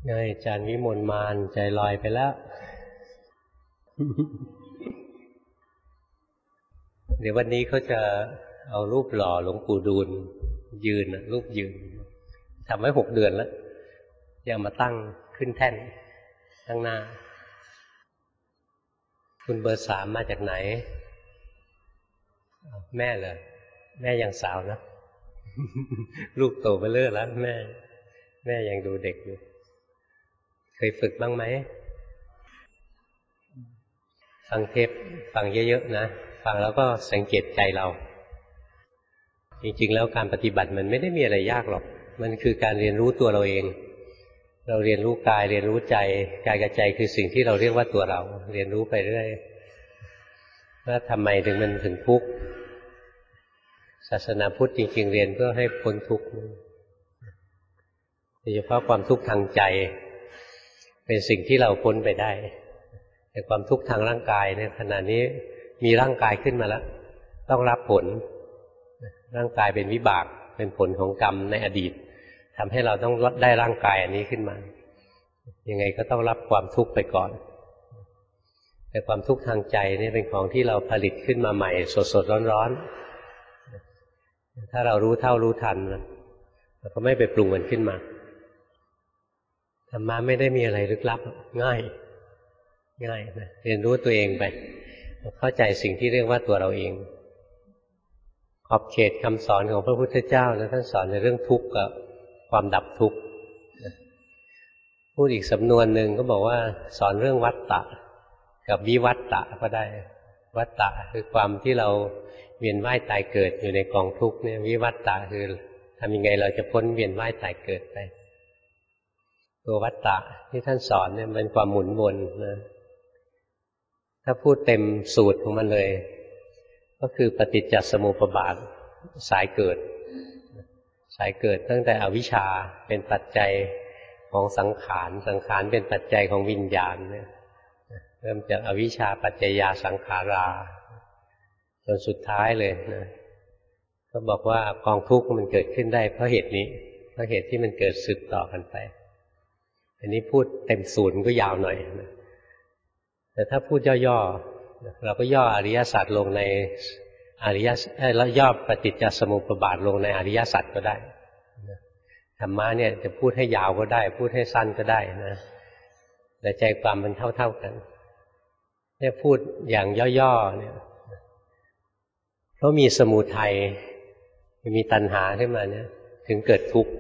ไงอาจารย์วิมลมานใจลอยไปแล้ว เดี๋ยววันนี้เขาจะเอารูปหล่อหลวงปู่ดูลยืนรูปยืนทำไว้6 เดือนแล้วยังมาตั้งขึ้นแท่นข้างหน้าคุณเบอร์ 3มาจากไหนแม่เหรอแม่ยังสาวนะ ลูกโตไปเรื่อยแล้วแม่ยังดูเด็กอยู่เคยฝึกบ้างไหมฟังเทปฟังเยอะๆนะฟังแล้วก็สังเกตใจเราจริงๆแล้วการปฏิบัติมันไม่ได้มีอะไรยากหรอกมันคือการเรียนรู้ตัวเราเองเราเรียนรู้กายเรียนรู้ใจกายกับใจคือสิ่งที่เราเรียกว่าตัวเราเรียนรู้ไปเรื่อยว่าทำไมถึงมันถึงทุกข์ศาสนาพุทธจริงๆเรียนเพื่อให้พ้นทุกข์โดยเฉพาะความทุกข์ทางใจเป็นสิ่งที่เราพ้นไปได้แต่ความทุกข์ทางร่างกายเนี่ยขณะนี้มีร่างกายขึ้นมาแล้วต้องรับผลร่างกายเป็นวิบากเป็นผลของกรรมในอดีตทำให้เราต้องได้ร่างกายอันนี้ขึ้นมายังไงก็ต้องรับความทุกข์ไปก่อนแต่ความทุกข์ทางใจนี่เป็นของที่เราผลิตขึ้นมาใหม่สดๆร้อนๆถ้าเรารู้เท่ารู้ทันเราก็ไม่ไปปรุงมันขึ้นมาธรรมะไม่ได้มีอะไรลึกลับง่ายนะเรียนรู้ตัวเองไปเข้าใจสิ่งที่เรียกว่าตัวเราเองขอบเขตคำสอนของพระพุทธเจ้านะท่านสอนในเรื่องทุกข์กับความดับทุกข์พูดอีกสำนวนหนึ่งก็บอกว่าสอนเรื่องวัฏฏะกับวิวัฏฏะก็ได้วัฏฏะคือความที่เราเวียนว่ายตายเกิดอยู่ในกองทุกข์เนี่ยวิวัฏฏะคือทำยังไงเราจะพ้นเวียนว่ายตายเกิดไปตัววัฏฏะที่ท่านสอนเนี่ยเป็นความหมุนวนนะถ้าพูดเต็มสูตรของมันเลยก็คือปฏิจจสมุปบาทสายเกิดตั้งแต่อวิชชาเป็นปัจจัยของสังขารเป็นปัจจัยของวิญญาณเนี่ยเริ่มจากอวิชชาปัจจยาสังขาราจนสุดท้ายเลยนะก็บอกว่ากองทุกข์มันเกิดขึ้นได้เพราะเหตุนี้เพราะเหตุที่มันเกิดสืบต่อกันไปอันนี้พูดเต็มสูตรก็ยาวหน่อยนะแต่ถ้าพูดย่อๆเราก็ย่ออริยสัจลงในอริยสัจแล้วย่อปฏิจจสมุปบาทลงในอริยสัจก็ได้ธรรมะเนี่ยจะพูดให้ยาวก็ได้พูดให้สั้นก็ได้นะแต่ใจความมันเท่าๆกันเนี่ยพูดอย่างย่อๆเนี่ยเพราะมีสมุทัยมีตัณหาขึ้นมาเนี่ยถึงเกิดทุกข์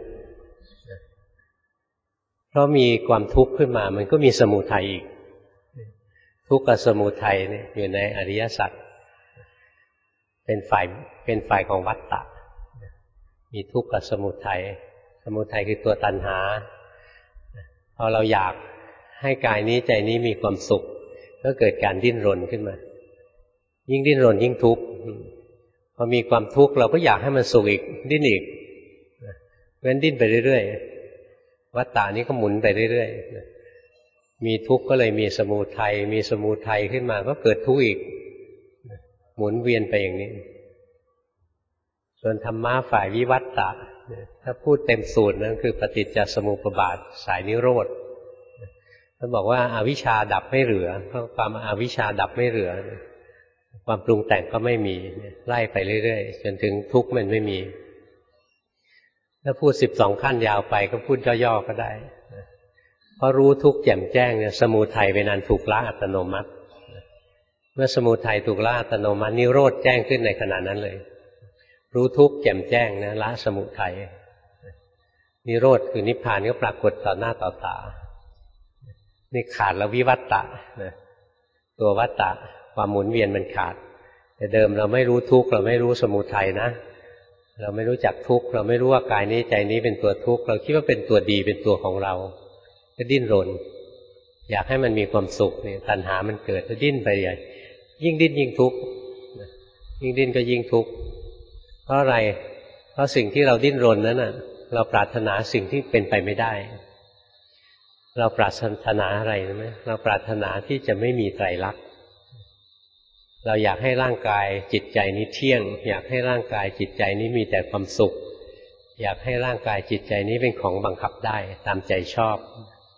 เพราะมีความทุกข์ขึ้นมามันก็มีสมุทัยอีกทุกข์กับสมุทัยเนี่ยอยู่ในอริยสัจเป็นฝ่ายของวัฏฏะมีทุกข์กับสมุทัยคือตัวตัณหาพอเราอยากให้กายนี้ใจนี้มีความสุขก็เกิดการดิ้นรนขึ้นมายิ่งดิ้นรนยิ่งทุกข์พอมีความทุกข์เราก็อยากให้มันสุขอีกดิ้นอีกเพราะฉะนั้นดิ้นไปเรื่อยๆวัฏฏะนี้ก็หมุนไปเรื่อยๆมีทุกข์ก็เลยมีสมุทัยขึ้นมาก็เกิดทุกข์อีกหมุนเวียนไปอย่างนี้ส่วนธรรมะฝ่ายวิวัฏฏะถ้าพูดเต็มสูตรนั้นคือปฏิจจสมุปบาทสายนิโรธท่านบอกว่าอวิชชาดับไม่เหลือเพราะความอวิชชาดับไม่เหลือความปรุงแต่งก็ไม่มีไล่ไปเรื่อยๆจนถึงทุกข์มันไม่มีถ้าพูด12ขั้นยาวไปก็พูดย่อๆก็ได้เพราะรู้ทุกข์แจ่มแจ้งเนี่ยสมุทัยเป็นอันถูกละอัตโนมัติเมื่อสมุทัยถูกละอัตโนมัตินิโรธแจ้งขึ้นในขณะนั้นเลยรู้ทุกข์แจ่มแจ้งนะละสมุทัยนิโรธคือนิพพานก็ปรากฏต่อหน้าต่อตานี่ขาดแล้ววิวัฏฏะนะตัววัฏฏะความหมุนเวียนมันขาดแต่เดิมเราไม่รู้ทุกข์เราไม่รู้สมุทัยนะเราไม่รู้จักทุกข์เราไม่รู้ว่ากายนี้ใจนี้เป็นตัวทุกข์เราคิดว่าเป็นตัวดีเป็นตัวของเราก็ดิ้นรนอยากให้มันมีความสุขเนี่ยตัณหามันเกิดจะดิ้นไปใหญ่ยิ่งดิ้นยิ่งทุกข์ยิ่งดิ้นก็ยิ่งทุกข์เพราะอะไรเพราะสิ่งที่เราดิ้นรนนั้นน่ะเราปรารถนาสิ่งที่เป็นไปไม่ได้เราปรารถนาอะไรรู้ไหมเราปรารถนาที่จะไม่มีไตรลักษณ์เราอยากให้ร่างกายจิตใจนี้เที่ยงอยากให้ร่างกายจิตใจนี้มีแต่ความสุขอยากให้ร่างกายจิตใจนี้เป็นของบังคับได้ตามใจชอบพ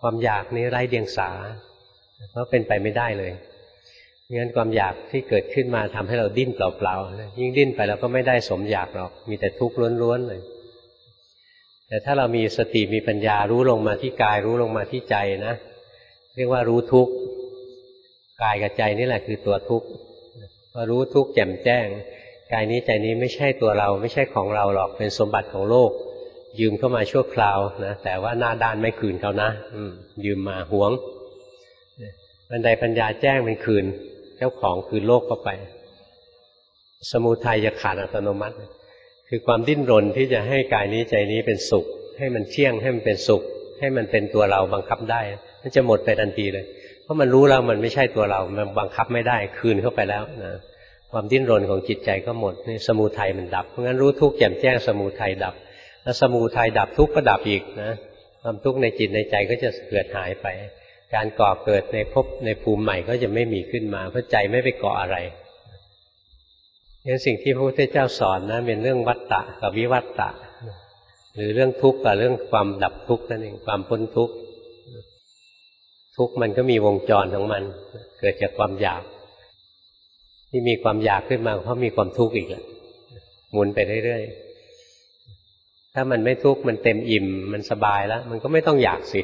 ความอยากนี้ไร้เดียงสาเพราะเป็นไปไม่ได้เลยงั้นความอยากที่เกิดขึ้นมาทำให้เราดิ้นเปล่าๆยิ่งดิ้นไปแล้วก็ไม่ได้สมอยากหรอกมีแต่ทุกข์ล้วนๆเลยแต่ถ้าเรามีสติมีปัญญารู้ลงมาที่กายรู้ลงมาที่ใจนะเรียกว่ารู้ทุกข์กายกับใจนี่แหละคือตัวทุกข์พอรู้ทุกข์แจ่มแจ้งกายนี้ใจนี้ไม่ใช่ตัวเราไม่ใช่ของเราหรอกเป็นสมบัติของโลกยืมเข้ามาชั่วคราวนะแต่ว่าหน้าด้านไม่คืนเขานะยืมมาหวงบันไดปัญญาแจ้งเป็นคืนเจ้าของคืนโลกเข้าไปสมุทัยจะขาดอัตโนมัติคือความดิ้นรนที่จะให้กายนี้ใจนี้เป็นสุขให้มันเที่ยงให้มันเป็นสุขให้มันเป็นตัวเราบังคับได้มันจะหมดไปทันทีเลยเพราะมันรู้แล้วมันไม่ใช่ตัวเรามันบังคับไม่ได้คืนเข้าไปแล้วนะความดิ้นรนของจิตใจก็หมดนี่สมุทัยมันดับเพราะงั้นรู้ทุกข์แจ่มแจ้งสมุทัยดับแล้วสมุทัยดับทุกข์ก็ดับอีกนะความทุกข์ในจิตในใจก็จะเกิดหายไปการก่อเกิดในภพในภูมิใหม่ก็จะไม่มีขึ้นมาเพราะใจไม่ไปเกาะอะไรงั้นสิ่งที่พระพุทธเจ้าสอนนะเป็นเรื่องวัฏฏะกับวิวัฏฏะหรือเรื่องทุกข์กับเรื่องความดับทุกข์นั่นเองความพ้นทุกข์ทุกข์มันก็มีวงจรของมันเกิดจากความอยากที่มีความอยากขึ้นมาเพราะมีความทุกข์อีกแหละหมุนไปเรื่อยๆถ้ามันไม่ทุกข์มันเต็มอิ่มมันสบายแล้วมันก็ไม่ต้องอยากสิ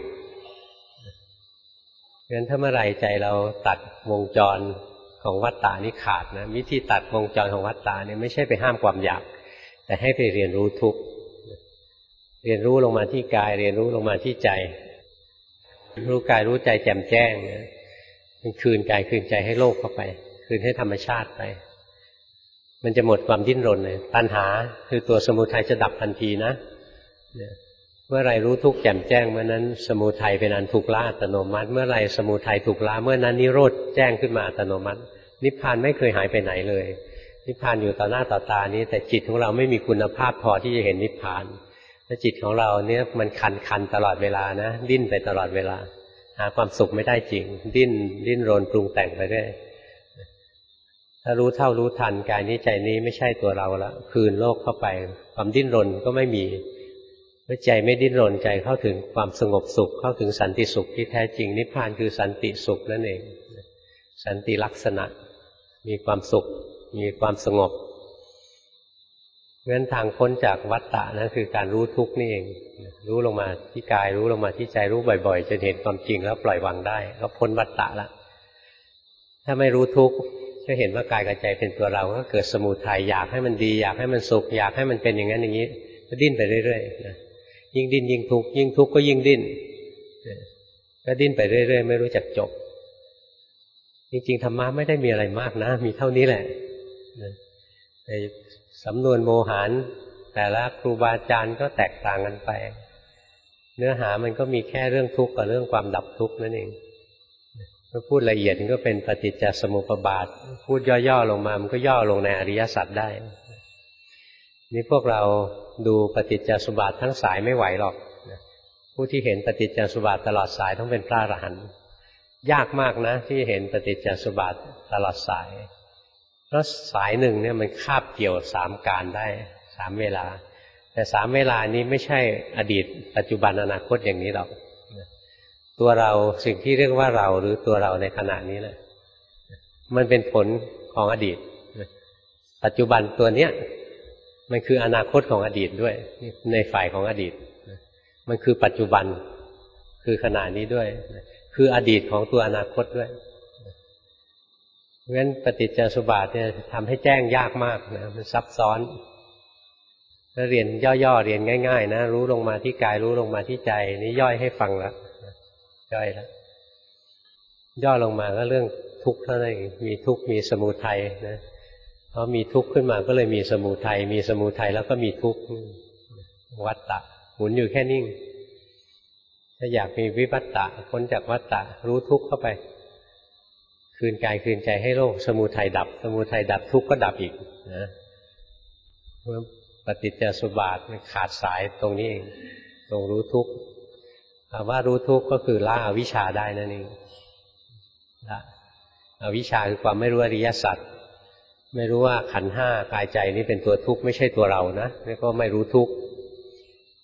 งั้นถ้าเมื่อไรใจเราตัดวงจรของวัฏฏะนี้ขาดนะวิธีตัดวงจรของวัฏฏะนี่ไม่ใช่ไปห้ามความอยากแต่ให้ไปเรียนรู้ทุกข์เรียนรู้ลงมาที่กายเรียนรู้ลงมาที่ใจรู้กายรู้ใจแจ่มแจ้งนะมันคืนกายคืนใจให้โลกเข้าไปคืนให้ธรรมชาติไปมันจะหมดความดิ้นรนเลยตัณหาคือตัวสมุทัยจะดับทันทีนะเมื่อไรรู้ทุกข์แจ่มแจ้งเมื่อนั้นสมุทัยเป็นอันถูกละอัตโนมัติเมื่อไรสมุทัยถูกละเมื่อนั้นนิโรธแจ้งขึ้นมาอัตโนมัตินิพพานไม่เคยหายไปไหนเลยนิพพานอยู่ต่อหน้าต่อตานี้แต่จิตของเราไม่มีคุณภาพพอที่จะเห็นนิพพานและจิตของเราเนี่ยมันคันตลอดเวลานะดิ้นไปตลอดเวลาหาความสุขไม่ได้จริงดิ้นรนปรุงแต่งไปเรื่อยถ้ารู้เท่ารู้ทันกายนี้ใจนี้ไม่ใช่ตัวเราละคืนโลกเข้าไปความดิ้นรนก็ไม่มีเมื่อใจไม่ดิ้นรนใจเข้าถึงความสงบสุขเข้าถึงสันติสุขที่แท้จริงนิพพานคือสันติสุขนั่นเองสันติลักษณะมีความสุขมีความสงบงั้นทางพ้นจากวัฏฏะนั้นคือการรู้ทุกข์นี่เองรู้ลงมาที่กายรู้ลงมาที่ใจรู้บ่อยๆจนเห็นความจริงแล้วปล่อยวางได้ก็พ้นวัฏฏะละถ้าไม่รู้ทุกข์ก็เห็นว่ากายกับใจเป็นตัวเราก็เกิดสมุทัยอยากให้มันดีอยากให้มันสุขอยากให้มันเป็นอย่างนั้นอย่างนี้ก็ดิ้นไปเรื่อยๆนะยิ่งดิ้นยิ่งทุกข์ยิ่งทุกข์ก็ยิ่งดิ้นก็ดิ้นไปเรื่อยๆไม่รู้จักจบจริงๆธรรมะไม่ได้มีอะไรมากนะมีเท่านี้แหละแต่สำนวนโมหารแต่ละครูบาอาจารย์ก็แตกต่างกันไปเนื้อหามันก็มีแค่เรื่องทุกข์กับเรื่องความดับทุกข์นั่นเองถ้าพูดละเอียดก็เป็นปฏิจจสมุปบาทพูดย่อๆลงมามันก็ย่อลงในอริยสัจได้นี่พวกเราดูปฏิจจสมุปบาททั้งสายไม่ไหวหรอกผู้ที่เห็นปฏิจจสมุปบาทตลอดสายต้องเป็นพระอรหันต์ยากมากนะที่เห็นปฏิจจสมุปบาทตลอดสายเพราะสายหนึ่งเนี่ยมันคาบเกี่ยว3การได้3เวลาแต่3เวลานี้ไม่ใช่อดีตปัจจุบันอนาคตอย่างนี้หรอกตัวเราสิ่งที่เรียกว่าเราหรือตัวเราในขณะนี้แหละมันเป็นผลของอดีตปัจจุบันตัวเนี้ยมันคืออนาคตของอดีตด้วยในฝ่ายของอดีตมันคือปัจจุบันคือขณะนี้ด้วยคืออดีตของตัวอนาคตด้วยเพราะฉะนั้นปฏิจจสมุปบาทเนี่ยทำให้แจ้งยากมากนะมันซับซ้อนแล้วเรียนย่อๆเรียนง่ายๆนะรู้ลงมาที่กายรู้ลงมาที่ใจนี่ย่อยให้ฟังแล้วย่อยแล้วย่อลงมาก็เรื่องทุกข์เท่านั้นเองมีทุกข์มีสมุทัยนะเพราะมีทุกข์ขึ้นมาก็เลยมีสมุทัยมีสมุทัยแล้วก็มีทุกข์วัฏฏะหมุนอยู่แค่นิ่งถ้าอยากมีวิวัฏฏะพ้นจากวัฏฏะรู้ทุกข์เข้าไปคืนกายคืนใจให้โลกสมุทัยดับสมุทัยดับทุกข์ก็ดับอีกนะเมื่อปฏิจจสมุปบาทมันขาดสายตรงนี้เองตรงรู้ทุกข์คำว่ารู้ทุกข์ก็คือละอวิชชาได้นั่นเองละอวิชชาคือความไม่รู้อริยสัจไม่รู้ว่าขันธ์ห้ากายใจนี้เป็นตัวทุกข์ไม่ใช่ตัวเรานะแล้วก็ไม่รู้ทุกข์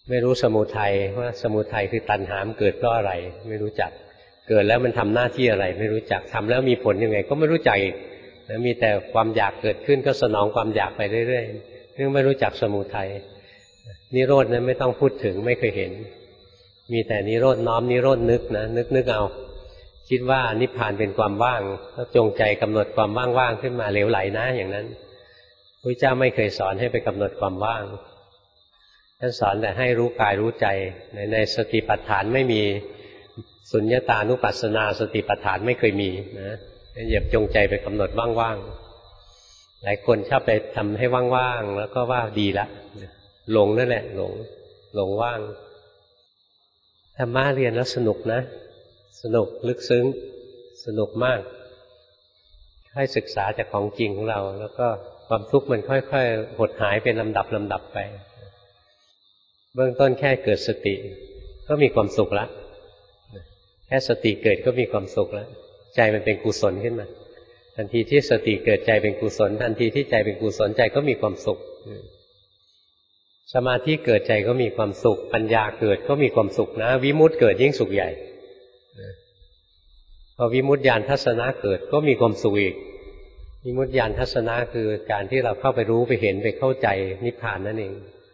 ไม่รู้สมุทัยว่าสมุทัยคือตัณหาเกิดเพราะอะไรไม่รู้จักเกิดแล้วมันทำหน้าที่อะไรไม่รู้จักทำแล้วมีผลยังไงก็ไม่รู้จักอีกนะมีแต่ความอยากเกิดขึ้นก็สนองความอยากไปเรื่อยๆเรื่องไม่รู้จักสมุทัยนิโรธนั้นไม่ต้องพูดถึงไม่เคยเห็นมีแต่นิโรธน้อมนิโรธนึกนะนึกเอาคิดว่านิพพานเป็นความว่างแล้วจงใจกำหนดความว่างๆขึ้นมาเหลวไหลนะอย่างนั้นพระเจ้าไม่เคยสอนให้ไปกำหนดความว่างท่านสอนแต่ให้รู้กายรู้ใจในสติปัฏฐานไม่มีสุญญตานุปัสสนาสติปัฏฐานไม่เคยมีนะอย่าจงใจไปกำหนดว่างๆหลายคนชอบไปทำให้ว่างๆแล้วก็ว่าดีละหลงนั่นแหละหลงว่างธรรมะเรียนแล้วสนุกนะสนุกลึกซึ้งสนุกมากให้ศึกษาจากของจริงของเราแล้วก็ความทุกข์มันค่อยๆหดหายเป็นลำดับไปเบื้องต้นแค่เกิดสติก็มีความสุขแล้วแค่สติเกิดก็มีความสุขแล้วใจมันเป็นกุศลขึ้นมาทันทีที่สติเกิดใจเป็นกุศลทันทีที่ใจเป็นกุศลใจก็มีความสุขสมาธิเกิดใจก็มีความสุขปัญญาเกิดก็มีความสุขนะวิมุตติเกิดยิ่งสุขใหญ่พอวิมุตติญาณทัศนะเกิดก็มีความสุขอีกวิมุตติญาณทัศนะคือการที่เราเข้าไปรู้ไปเห็นไปเข้าใจนิพพานนั่นเอง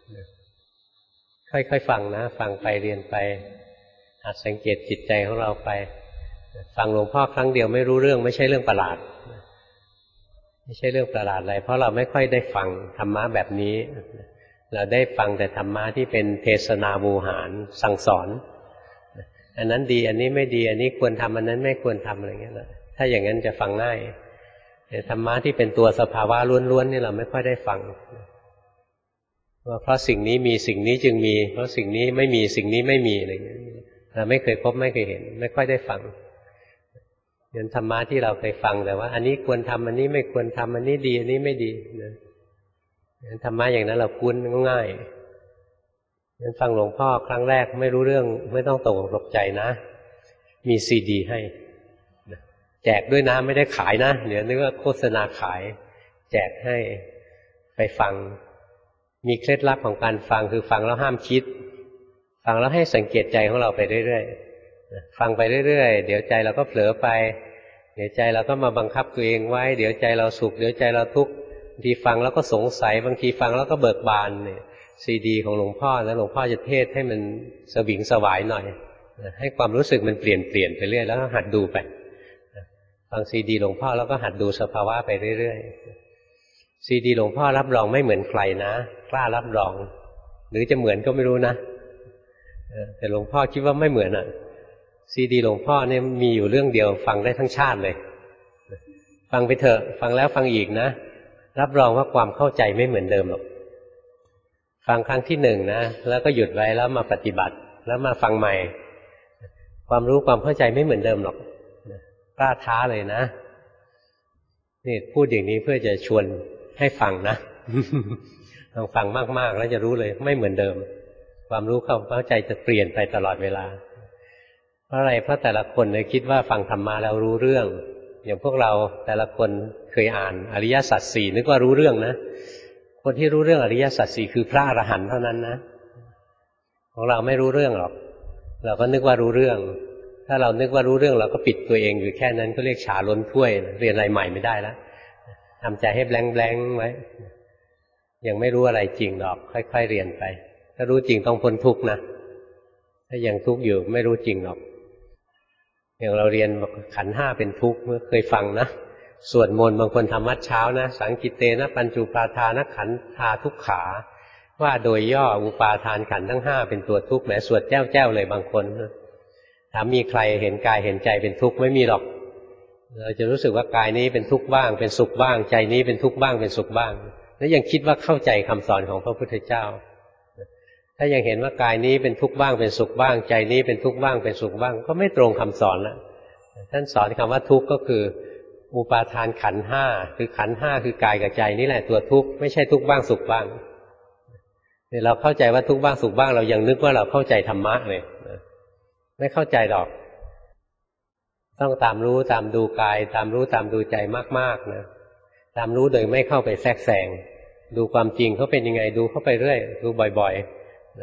ค่อยๆฟังนะฟังไปเรียนไปหัดสังเกตจิตใจของเราไปฟังหลวงพ่อครั้งเดียวไม่รู้เรื่องไม่ใช่เรื่องประหลาดไม่ใช่เรื่องประหลาดอะไรเพราะเราไม่ค่อยได้ฟังธรรมะแบบนี้เราได้ฟังแต่ธรรมะที่เป็นเทศนาวูหารสั่งสอนอันนั้นดีอันนี้ไม่ดีอันนี้ควรทำอันนั้นไม่ควรทำอะไรเงี้ยถ้าอย่างนั้นจะฟังง่ายแต่ธรรมะที่เป็นตัวสภาวะล้วนๆนี่เราไม่ค่อยได้ฟังว่าเพราะสิ่งนี้มีสิ่งนี้จึงมีเพราะสิ่งนี้ไม่มีสิ่งนี้ไม่มีอะไรเงี้ยเราไม่เคยพบไม่เคยเห็นไม่ค่อยได้ฟังเห็นธรรมะที่เราเคยฟังแต่ว่าอันนี้ควรทำอันนี้ไม่ควรทำอันนี้ดีอันนี้ไม่ดีนะธรรมะอย่างนั้นเราคุ้นง่ายงั้นฟังหลวงพ่อครั้งแรกไม่รู้เรื่องไม่ต้องตกใจนะมีซีดีให้แจกด้วยนะไม่ได้ขายนะเดี๋ยวนึกว่าโฆษณาขายแจกให้ไปฟังมีเคล็ดลับของการฟังคือฟังแล้วห้ามคิดฟังแล้วให้สังเกตใจของเราไปเรื่อยๆฟังไปเรื่อยๆเดี๋ยวใจเราก็เผลอไปเดี๋ยวใจเราก็มาบังคับตัวเองไว้เดี๋ยวใจเราสุขเดี๋ยวใจเราทุกข์บางทีฟังแล้วก็สงสัยบางทีฟังแล้วก็เบิกบานเนี่ยซีดีของหลวงพ่อแล้วหลวงพ่อจะเทศให้มันสวิงสวายหน่อยให้ความรู้สึกมันเปลี่ยนไปเรื่อยแล้วก็หัดดูไปฟังซีดีหลวงพ่อแล้วก็หัดดูสภาวะไปเรื่อยๆซีดีหลวงพ่อรับรองไม่เหมือนใครนะกล้ารับรองหรือจะเหมือนก็ไม่รู้นะแต่หลวงพ่อคิดว่าไม่เหมือนอ่ะซีดีหลวงพ่อเนี่ยมีอยู่เรื่องเดียวฟังได้ทั้งชาติเลยฟังไปเถอะฟังแล้วฟังอีกนะรับรองว่าความเข้าใจไม่เหมือนเดิมหรอกฟังครั้งที่หนึ่งนะแล้วก็หยุดไว้แล้วมาปฏิบัติแล้วมาฟังใหม่ความรู้ความเข้าใจไม่เหมือนเดิมหรอกกล้าท้าเลยนะนี่พูดอย่างนี้เพื่อจะชวนให้ฟังนะลองฟังมากๆแล้วจะรู้เลยไม่เหมือนเดิมความรู้ความเข้าใจจะเปลี่ยนไปตลอดเวลาเพราะอะไรเพราะแต่ละคนเนี่ยคิดว่าฟังธรรมะแล้วรู้เรื่องอย่างพวกเราแต่ละคนเคยอ่านอริยสัจสี่นึกว่ารู้เรื่องนะคนที่รู้เรื่องอริยสัจสี่คือพระอรหันต์เท่านั้นนะของเราไม่รู้เรื่องหรอกเราก็นึกว่ารู้เรื่องถ้าเรานึกว่ารู้เรื่องเราก็ปิดตัวเองอยู่แค่นั้นก็เรียกฉาล้นถ้วยเรียนอะไรใหม่ไม่ได้แล้วทำใจให้แบงๆไว้ยังไม่รู้อะไรจริงหรอกค่อยๆเรียนไปถ้ารู้จริงต้องพ้นทุกข์นะถ้ายังทุกข์อยู่ไม่รู้จริงหรอกอย่างเราเรียนขันธ์ห้าเป็นทุกข์เมื่อเคยฟังนะสวดมนต์บางคนทำวัดเช้านะสังกิเตนะปัญจุปาทานขันธาทุกขาว่าโดยย่ออุปาทานขันธ์ทั้งห้าเป็นตัวทุกข์แหมสวดแจ้วเลยบางคนถามมีใครเห็นกายเห็นใจเป็นทุกข์ไม่มีหรอกเราจะรู้สึกว่ากายนี้เป็นทุกข์บ้างเป็นสุขบ้างใจนี้เป็นทุกข์บ้างเป็นสุขบ้างแล้วยังคิดว่าเข้าใจคำสอนของพระพุทธเจ้าถ้ายังเห็นว่ากายนี้เป็นทุกข์บ้างเป็นสุขบ้างใจนี้เป็นทุกข์บ้างเป็นสุขบ้างก็ไม่ตรงคำสอนละท่านสอนคำว่าทุกข์ก็คืออุปาทานขันธ์ห้าคือขันธ์ห้าคือกายกับใจนี่แหละตัวทุกข์ไม่ใช่ทุกข์บ้างสุขบ้างเนี่ยเราเข้าใจว่าทุกข์บ้างสุขบ้างเรายังนึกว่าเราเข้าใจธรรมะเลยไม่เข้าใจหรอกต้องตามรู้ตามดูกายตามรู้ตามดูใจมากๆนะตามรู้โดยไม่เข้าไปแทรกแซงดูความจริงเขาเป็นยังไงดูเข้าไปเรื่อยดูบ่อยๆนะ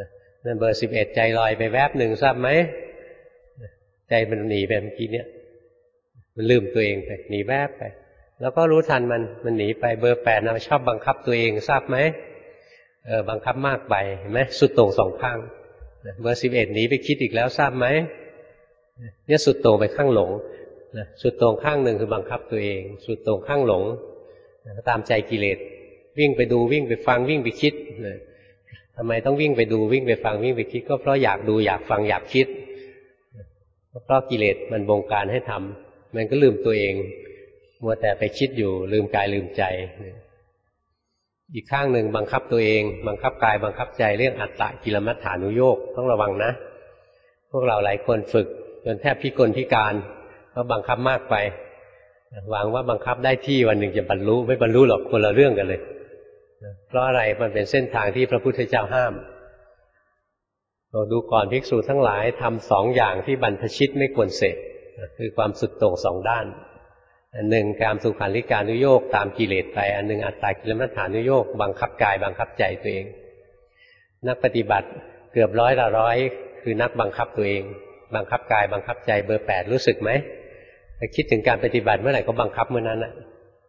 นั่นเบอร์11ใจลอยไปแวบหนึ่งทราบไหมใจมันหนีไปเมื่อกี้เนี่ยมันลืมตัวเองไปหนีแวบไปแล้วก็รู้ทันมันหนีไปเบอร์8นะชอบบังคับตัวเองทราบไหมบังคับมากไปเห็นไหมสุดโต่งสองข้างเบอร์11หนีไปคิดอีกแล้วทราบไหมเนี่ยสุดโต่งไปข้างหลงสุดโต่งข้างหนึ่งคือบังคับตัวเองสุดโต่งข้างหลงตามใจกิเลสวิ่งไปดูวิ่งไปฟังวิ่งไปคิดทำไมต้องวิ่งไปดูวิ่งไปฟังวิ่งไปคิดก็เพราะอยากดูอยากฟังอยากคิดเพราะกิเลสมันบงการให้ทำมันก็ลืมตัวเองมัวแต่ไปคิดอยู่ลืมกายลืมใจอีกข้างหนึ่งบังคับตัวเองบังคับกายบังคับใจเรื่องอัตตกิลมัฏฐานุโยคต้องระวังนะพวกเราหลายคนฝึกจนแทบพิกลพิการเพราะบังคับมากไปหวังว่าบังคับได้ที่วันหนึ่งจะบรรลุไม่บรรลุหรอกคนละเรื่องกันเลยเพราะอะไรมันเป็นเส้นทางที่พระพุทธเจ้าห้ามเราดูก่อนภิกษุทั้งหลายทำ2อย่างที่บรรพชิตไม่ควรเสพคือความสุดโต่ง2ด้านอันหนึ่งกามสุขันธิกานุโยคตามกิเลสไปอันหนึ่งอัตตกิลมัฏฐานุโยคบังคับกายบังคับใจตัวเองนักปฏิบัติเกือบ100 ละ 100คือนักบังคับตัวเองบังคับกายบังคับใจเบอร์8รู้สึกไหมถ้าคิดถึงการปฏิบัติเมื่อไหร่ก็บังคับเมื่อนั้นนะ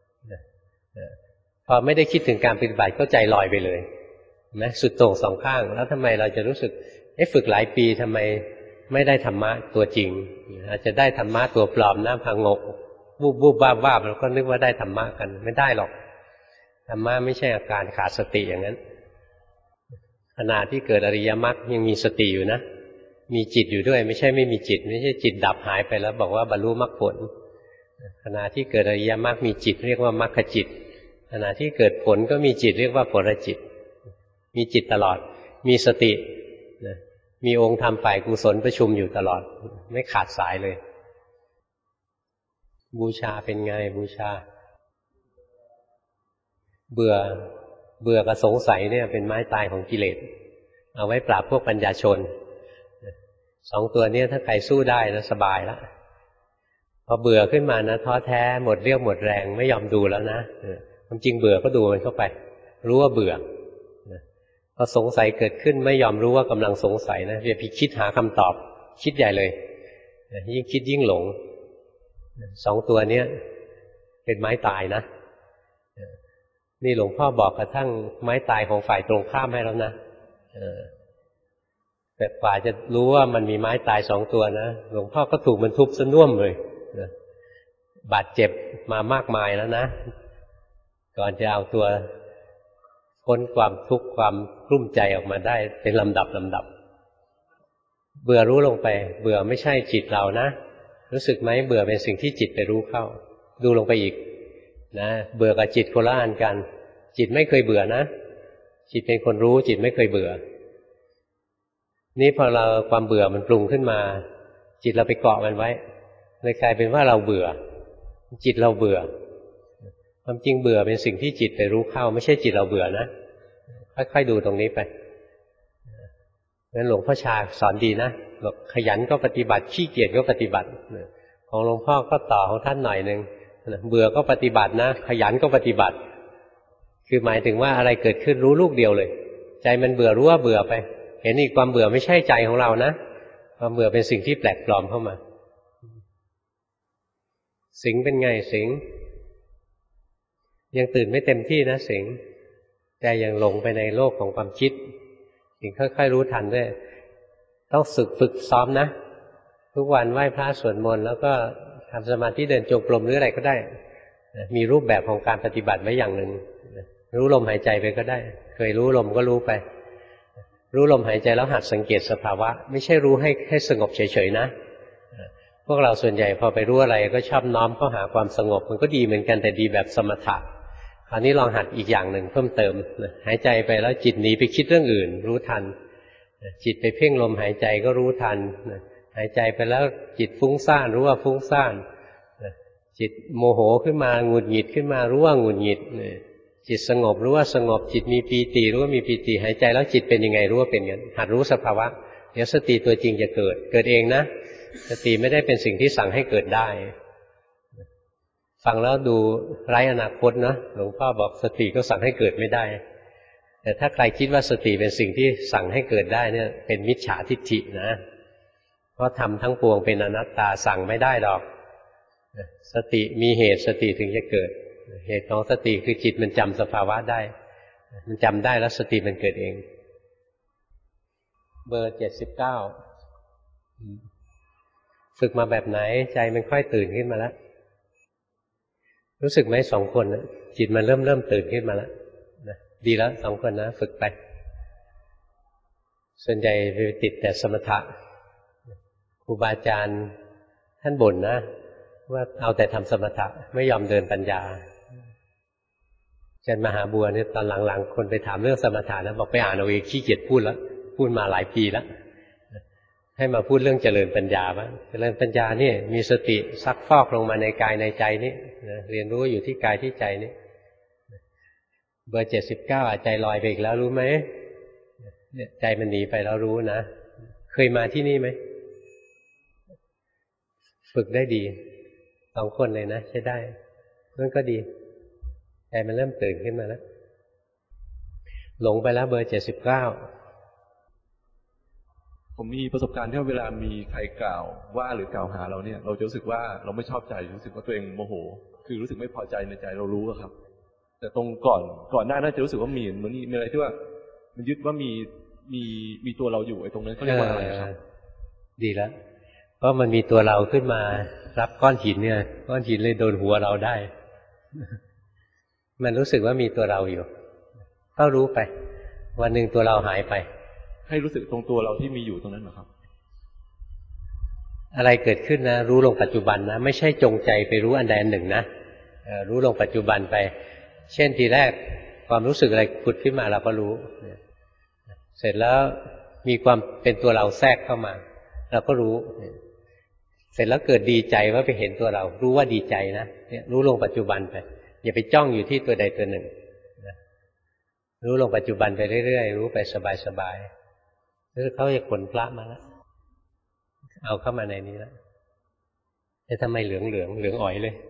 พอไม่ได้คิดถึงการปฏิบัติก็ใจลอยไปเลยนะสุดโต่ง2ข้างแล้วทำไมเราจะรู้สึกฝึกหลายปีทำไมไม่ได้ธรรมะตัวจริงอาจจะได้ธรรมะตัวปลอมน้ำพังงกวูบวาบเราก็นึกว่าได้ธรรมะกันไม่ได้หรอกธรรมะไม่ใช่อาการขาดสติอย่างนั้นขณะที่เกิดอริยมรรคยังมีสติอยู่นะมีจิตอยู่ด้วยไม่ใช่ไม่มีจิตไม่ใช่จิตดับหายไปแล้วบอกว่าบรรลุมรรคผลขณะที่เกิดอริยมรรคมีจิตเรียกว่ามรรคจิตขณะที่เกิดผลก็มีจิตเรียกว่าผลจิตมีจิตตลอดมีสติมีองค์ธรรมฝ่ายกุศลประชุมอยู่ตลอดไม่ขาดสายเลยบูชาเป็นไงบูชาเบื่อกับสงสัยเนี่ยเป็นไม้ตายของกิเลสเอาไว้ปราบพวกปัญญาชน2ตัวนี้ถ้าใครสู้ได้นะสบายแล้วพอเบื่อขึ้นมานะท้อแท้หมดเรี่ยวหมดแรงไม่ยอมดูแล้วนะความจริงเบื่อก็ดูมันเข้าไปรู้ว่าเบื่อพอสงสัยเกิดขึ้นไม่ยอมรู้ว่ากำลังสงสัยนะอย่าไปคิดหาคำตอบคิดใหญ่เลยยิ่งคิดยิ่งหลง2ตัวนี้เป็นไม้ตายนะนี่หลวงพ่อบอกกระทั่งไม้ตายของฝ่ายตรงข้ามให้แล้วนะแต่กว่าจะรู้ว่ามันมีไม้ตาย2ตัวนะหลวงพ่อก็ถูกมันทุบซะน่วมเลยบาดเจ็บมามากมายแล้วนะก่อนจะเอาตัวพ้นความทุกข์ความกลุ้มใจออกมาได้เป็นลำดับเบื่อรู้ลงไปเบื่อไม่ใช่จิตเรานะรู้สึกไหมเบื่อเป็นสิ่งที่จิตไปรู้เข้าดูลงไปอีกนะเบื่อกับจิตคนละอันกันจิตไม่เคยเบื่อนะจิตเป็นคนรู้จิตไม่เคยเบื่อนี่พอเราความเบื่อมันปรุงขึ้นมาจิตเราไปเกาะมันไว้เลยกลายเป็นว่าเราเบื่อจิตเราเบื่อความจริงเบื่อเป็นสิ่งที่จิตไปรู้เข้าไม่ใช่จิตเราเบื่อนะค่อยๆดูตรงนี้ไปงั้นหลวงพ่อชาสอนดีนะบอกขยันก็ปฏิบัติขี้เกียจก็ปฏิบัติของหลวงพ่อก็ต่อของท่านหน่อยนึงเบื่อก็ปฏิบัตินะขยันก็ปฏิบัติคือหมายถึงว่าอะไรเกิดขึ้นรู้ลูกเดียวเลยใจมันเบื่อรู้ว่าเบื่อไปเห็นอีกความเบื่อไม่ใช่ใจของเรานะความเบื่อเป็นสิ่งที่แปลกปลอมเข้ามาสิงเป็นไงสิงยังตื่นไม่เต็มที่นะสิงแต่ยังหลงไปในโลกของความคิดสิงค่อยๆรู้ทันด้วยต้องฝึกซ้อมนะทุกวันไหว้พระสวดมนต์แล้วก็ทำสมาธิเดินจงกรมหรืออะไรก็ได้มีรูปแบบของการปฏิบัติไว้อย่างหนึ่งรู้ลมหายใจไปก็ได้เคยรู้ลมก็รู้ไปรู้ลมหายใจแล้วหัดสังเกตสภาวะไม่ใช่รู้ให้สงบเฉยๆนะพวกเราส่วนใหญ่พอไปรู้อะไรก็ชอบน้อมเข้าหาความสงบมันก็ดีเหมือนกันแต่ดีแบบสมถะคราวนี้ลองหัดอีกอย่างหนึ่งเพิ่มเติมหายใจไปแล้วจิตหนีไปคิดเรื่องอื่นรู้ทันจิตไปเพ่งลมหายใจก็รู้ทันหายใจไปแล้วจิตฟุ้งซ่านรู้ว่าฟุ้งซ่านจิตโมโหขึ้นมาหงุดหงิดขึ้นมารู้ว่าหงุดหงิดจิตสงบรู้ว่าสงบจิตมีปีติรู้ว่ามีปีติหายใจแล้วจิตเป็นยังไงรู้ว่าเป็นอย่างนั้นหัดรู้สภาวะเดี๋ยวสติตัวจริงจะเกิดเองนะสติไม่ได้เป็นสิ่งที่สั่งให้เกิดได้ฟังแล้วดูไร้อนาคตนะหลวงพ่อบอกสติก็สั่งให้เกิดไม่ได้แต่ถ้าใครคิดว่าสติเป็นสิ่งที่สั่งให้เกิดได้เนี่ยเป็นมิจฉาทิฏฐินะเพราะทำทั้งปวงเป็นอนัตตาสั่งไม่ได้หรอกสติมีเหตุสติถึงจะเกิดเหตุของสติคือจิตมันจำสภาวะได้มันจำได้แล้วสติมันเกิดเองเบอร์79ฝึกมาแบบไหนใจมันค่อยตื่นขึ้นมาแล้วรู้สึกไหม2 คนจิตมันเริ่มตื่นขึ้นมาแล้วดีแล้ว2 คนนะฝึกไปส่วนใหญ่ไปติดแต่สมถะครูบาอาจารย์ท่านบ่นนะว่าเอาแต่ทำสมถะไม่ยอมเดินปัญญาอาจารย์มหาบัวเนี่ยตอนหลังๆคนไปถามเรื่องสมถะนะบอกไปอ่านเอาเองขี้เกียจพูดแล้วพูดมาหลายปีแล้วให้มาพูดเรื่องเจริญปัญญาบ้างเจริญปัญญานี่มีสติซักฟอกลงมาในกายในใจนี่เรียนรู้อยู่ที่กายที่ใจนี่เบอร์79ใจลอยไปอีกแล้วรู้ไหมเนี่ยใจมันหนีไปแล้วรู้นะเคยมาที่นี่ไหมฝึกได้ดี2 คนเลยนะใช้ได้นั่นก็ดีใจมันเริ่มตื่นขึ้นมาแล้วหลงไปแล้วเบอร์79 ผมมีประสบการณ์ที่เวลามีใครกล่าวว่าหรือกล่าวหาเราเนี่ยเราจะรู้สึกว่าเราไม่ชอบใจรู้สึกว่าตัวเองโมโหคือรู้สึกไม่พอใจในใจเรารู้ครับแต่ตรงก่อนหน้าน่าจะรู้สึกว่ามีเหมือนมีอะไรที่ว่ามันยึดว่ามีตัวเราอยู่ไอ้ตรงนั้นเขาเรียกว่าอะไรครับดีแล้วเพราะมันมีตัวเราขึ้นมารับก้อนหินเนี่ยก้อนหินเลยโดนหัวเราได้มันรู้สึกว่ามีตัวเราอยู่ก็รู้ไปวันหนึ่งตัวเราหายไปให้รู้สึกตรงตัวเราที่มีอยู่ตรงนั้นเหรอครับอะไรเกิดขึ้นนะรู้ลงปัจจุบันนะไม่ใช่จงใจไปรู้อันใดอันหนึ่งนะรู้ลงปัจจุบันไปเช่นทีแรกความรู้สึกอะไรผุดขึ้นมาเราก็รู้เสร็จแล้วมีความเป็นตัวเราแทรกเข้ามาเราก็รู้เสร็จแล้วเกิดดีใจว่าไปเห็นตัวเรารู้ว่าดีใจนะเนี่ยรู้ลงปัจจุบันไปอย่าไปจ้องอยู่ที่ตัวใดตัวหนึ่งรู้ลงปัจจุบันไปเรื่อยๆรู้ไปสบายๆแล้วเขาจะขนพระมาแล้วเอาเข้ามาในนี้แล้วแต่ทำไมเหลืองอ๋อยเลย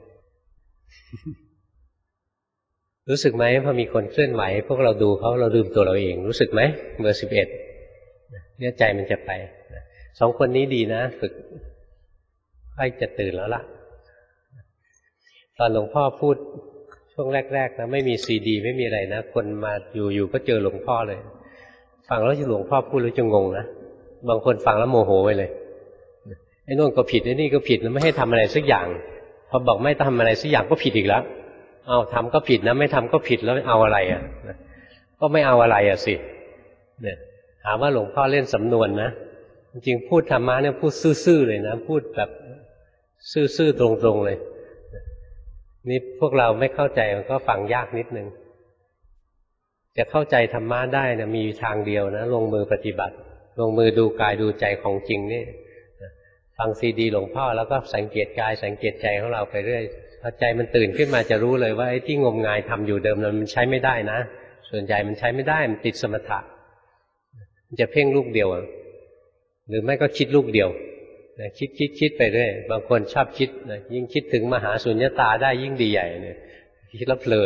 รู้สึกไหมพอมีคนเคลื่อนไหวพวกเราดูเขาเราลืมตัวเราเองรู้สึกไหมเบอร์11เนี่ยใจมันจะไป2 คนนี้ดีนะฝึกใกล้จะตื่นแล้วล่ะตอนหลวงพ่อพูดช่วงแรกๆนะไม่มีซีดีไม่มีอะไรนะคนมาอยู่ก็เจอหลวงพ่อเลยฟังแล้วหลวงพ่อพูดแล้วจะงงนะบางคนฟังแล้วโมโหไปเลยไอ้นู่นก็ผิดไอ้นี่ก็ผิดแล้วไม่ให้ทำอะไรสักอย่างพอบอกไม่ทำอะไรสักอย่างก็ผิดอีกแล้วเอาทำก็ผิดนะไม่ทำก็ผิดแล้วเอาอะไรอ่ะก็ไม่เอาอะไรอ่ะสิเนี่ยถามว่าหลวงพ่อเล่นสำนวนนะจริงๆพูดธรรมะเนี่ยพูดซื่อๆเลยนะพูดแบบซื่อๆตรงๆเลยนี่พวกเราไม่เข้าใจมันก็ฟังยากนิดนึงจะเข้าใจธรรมะได้นะมีทางเดียวนะลงมือปฏิบัติลงมือดูกายดูใจของจริงนี่ฟังซีดีหลวงพ่อแล้วก็สังเกตกายสังเกตใจของเราไปเรื่อยพอใจมันตื่นขึ้นมาจะรู้เลยว่าไอ้ที่งมงายทำอยู่เดิมมันใช้ไม่ได้นะส่วนใหญ่มันใช้ไม่ได้มันติดสมถะมันจะเพ่งลูกเดียวหรือไม่ก็คิดลูกเดียวคิดไปเรื่อยบางคนชอบคิดยิ่งคิดถึงมหาสุญญตาได้ยิ่งดีใหญ่เนี่ยคิดแล้วเพลิน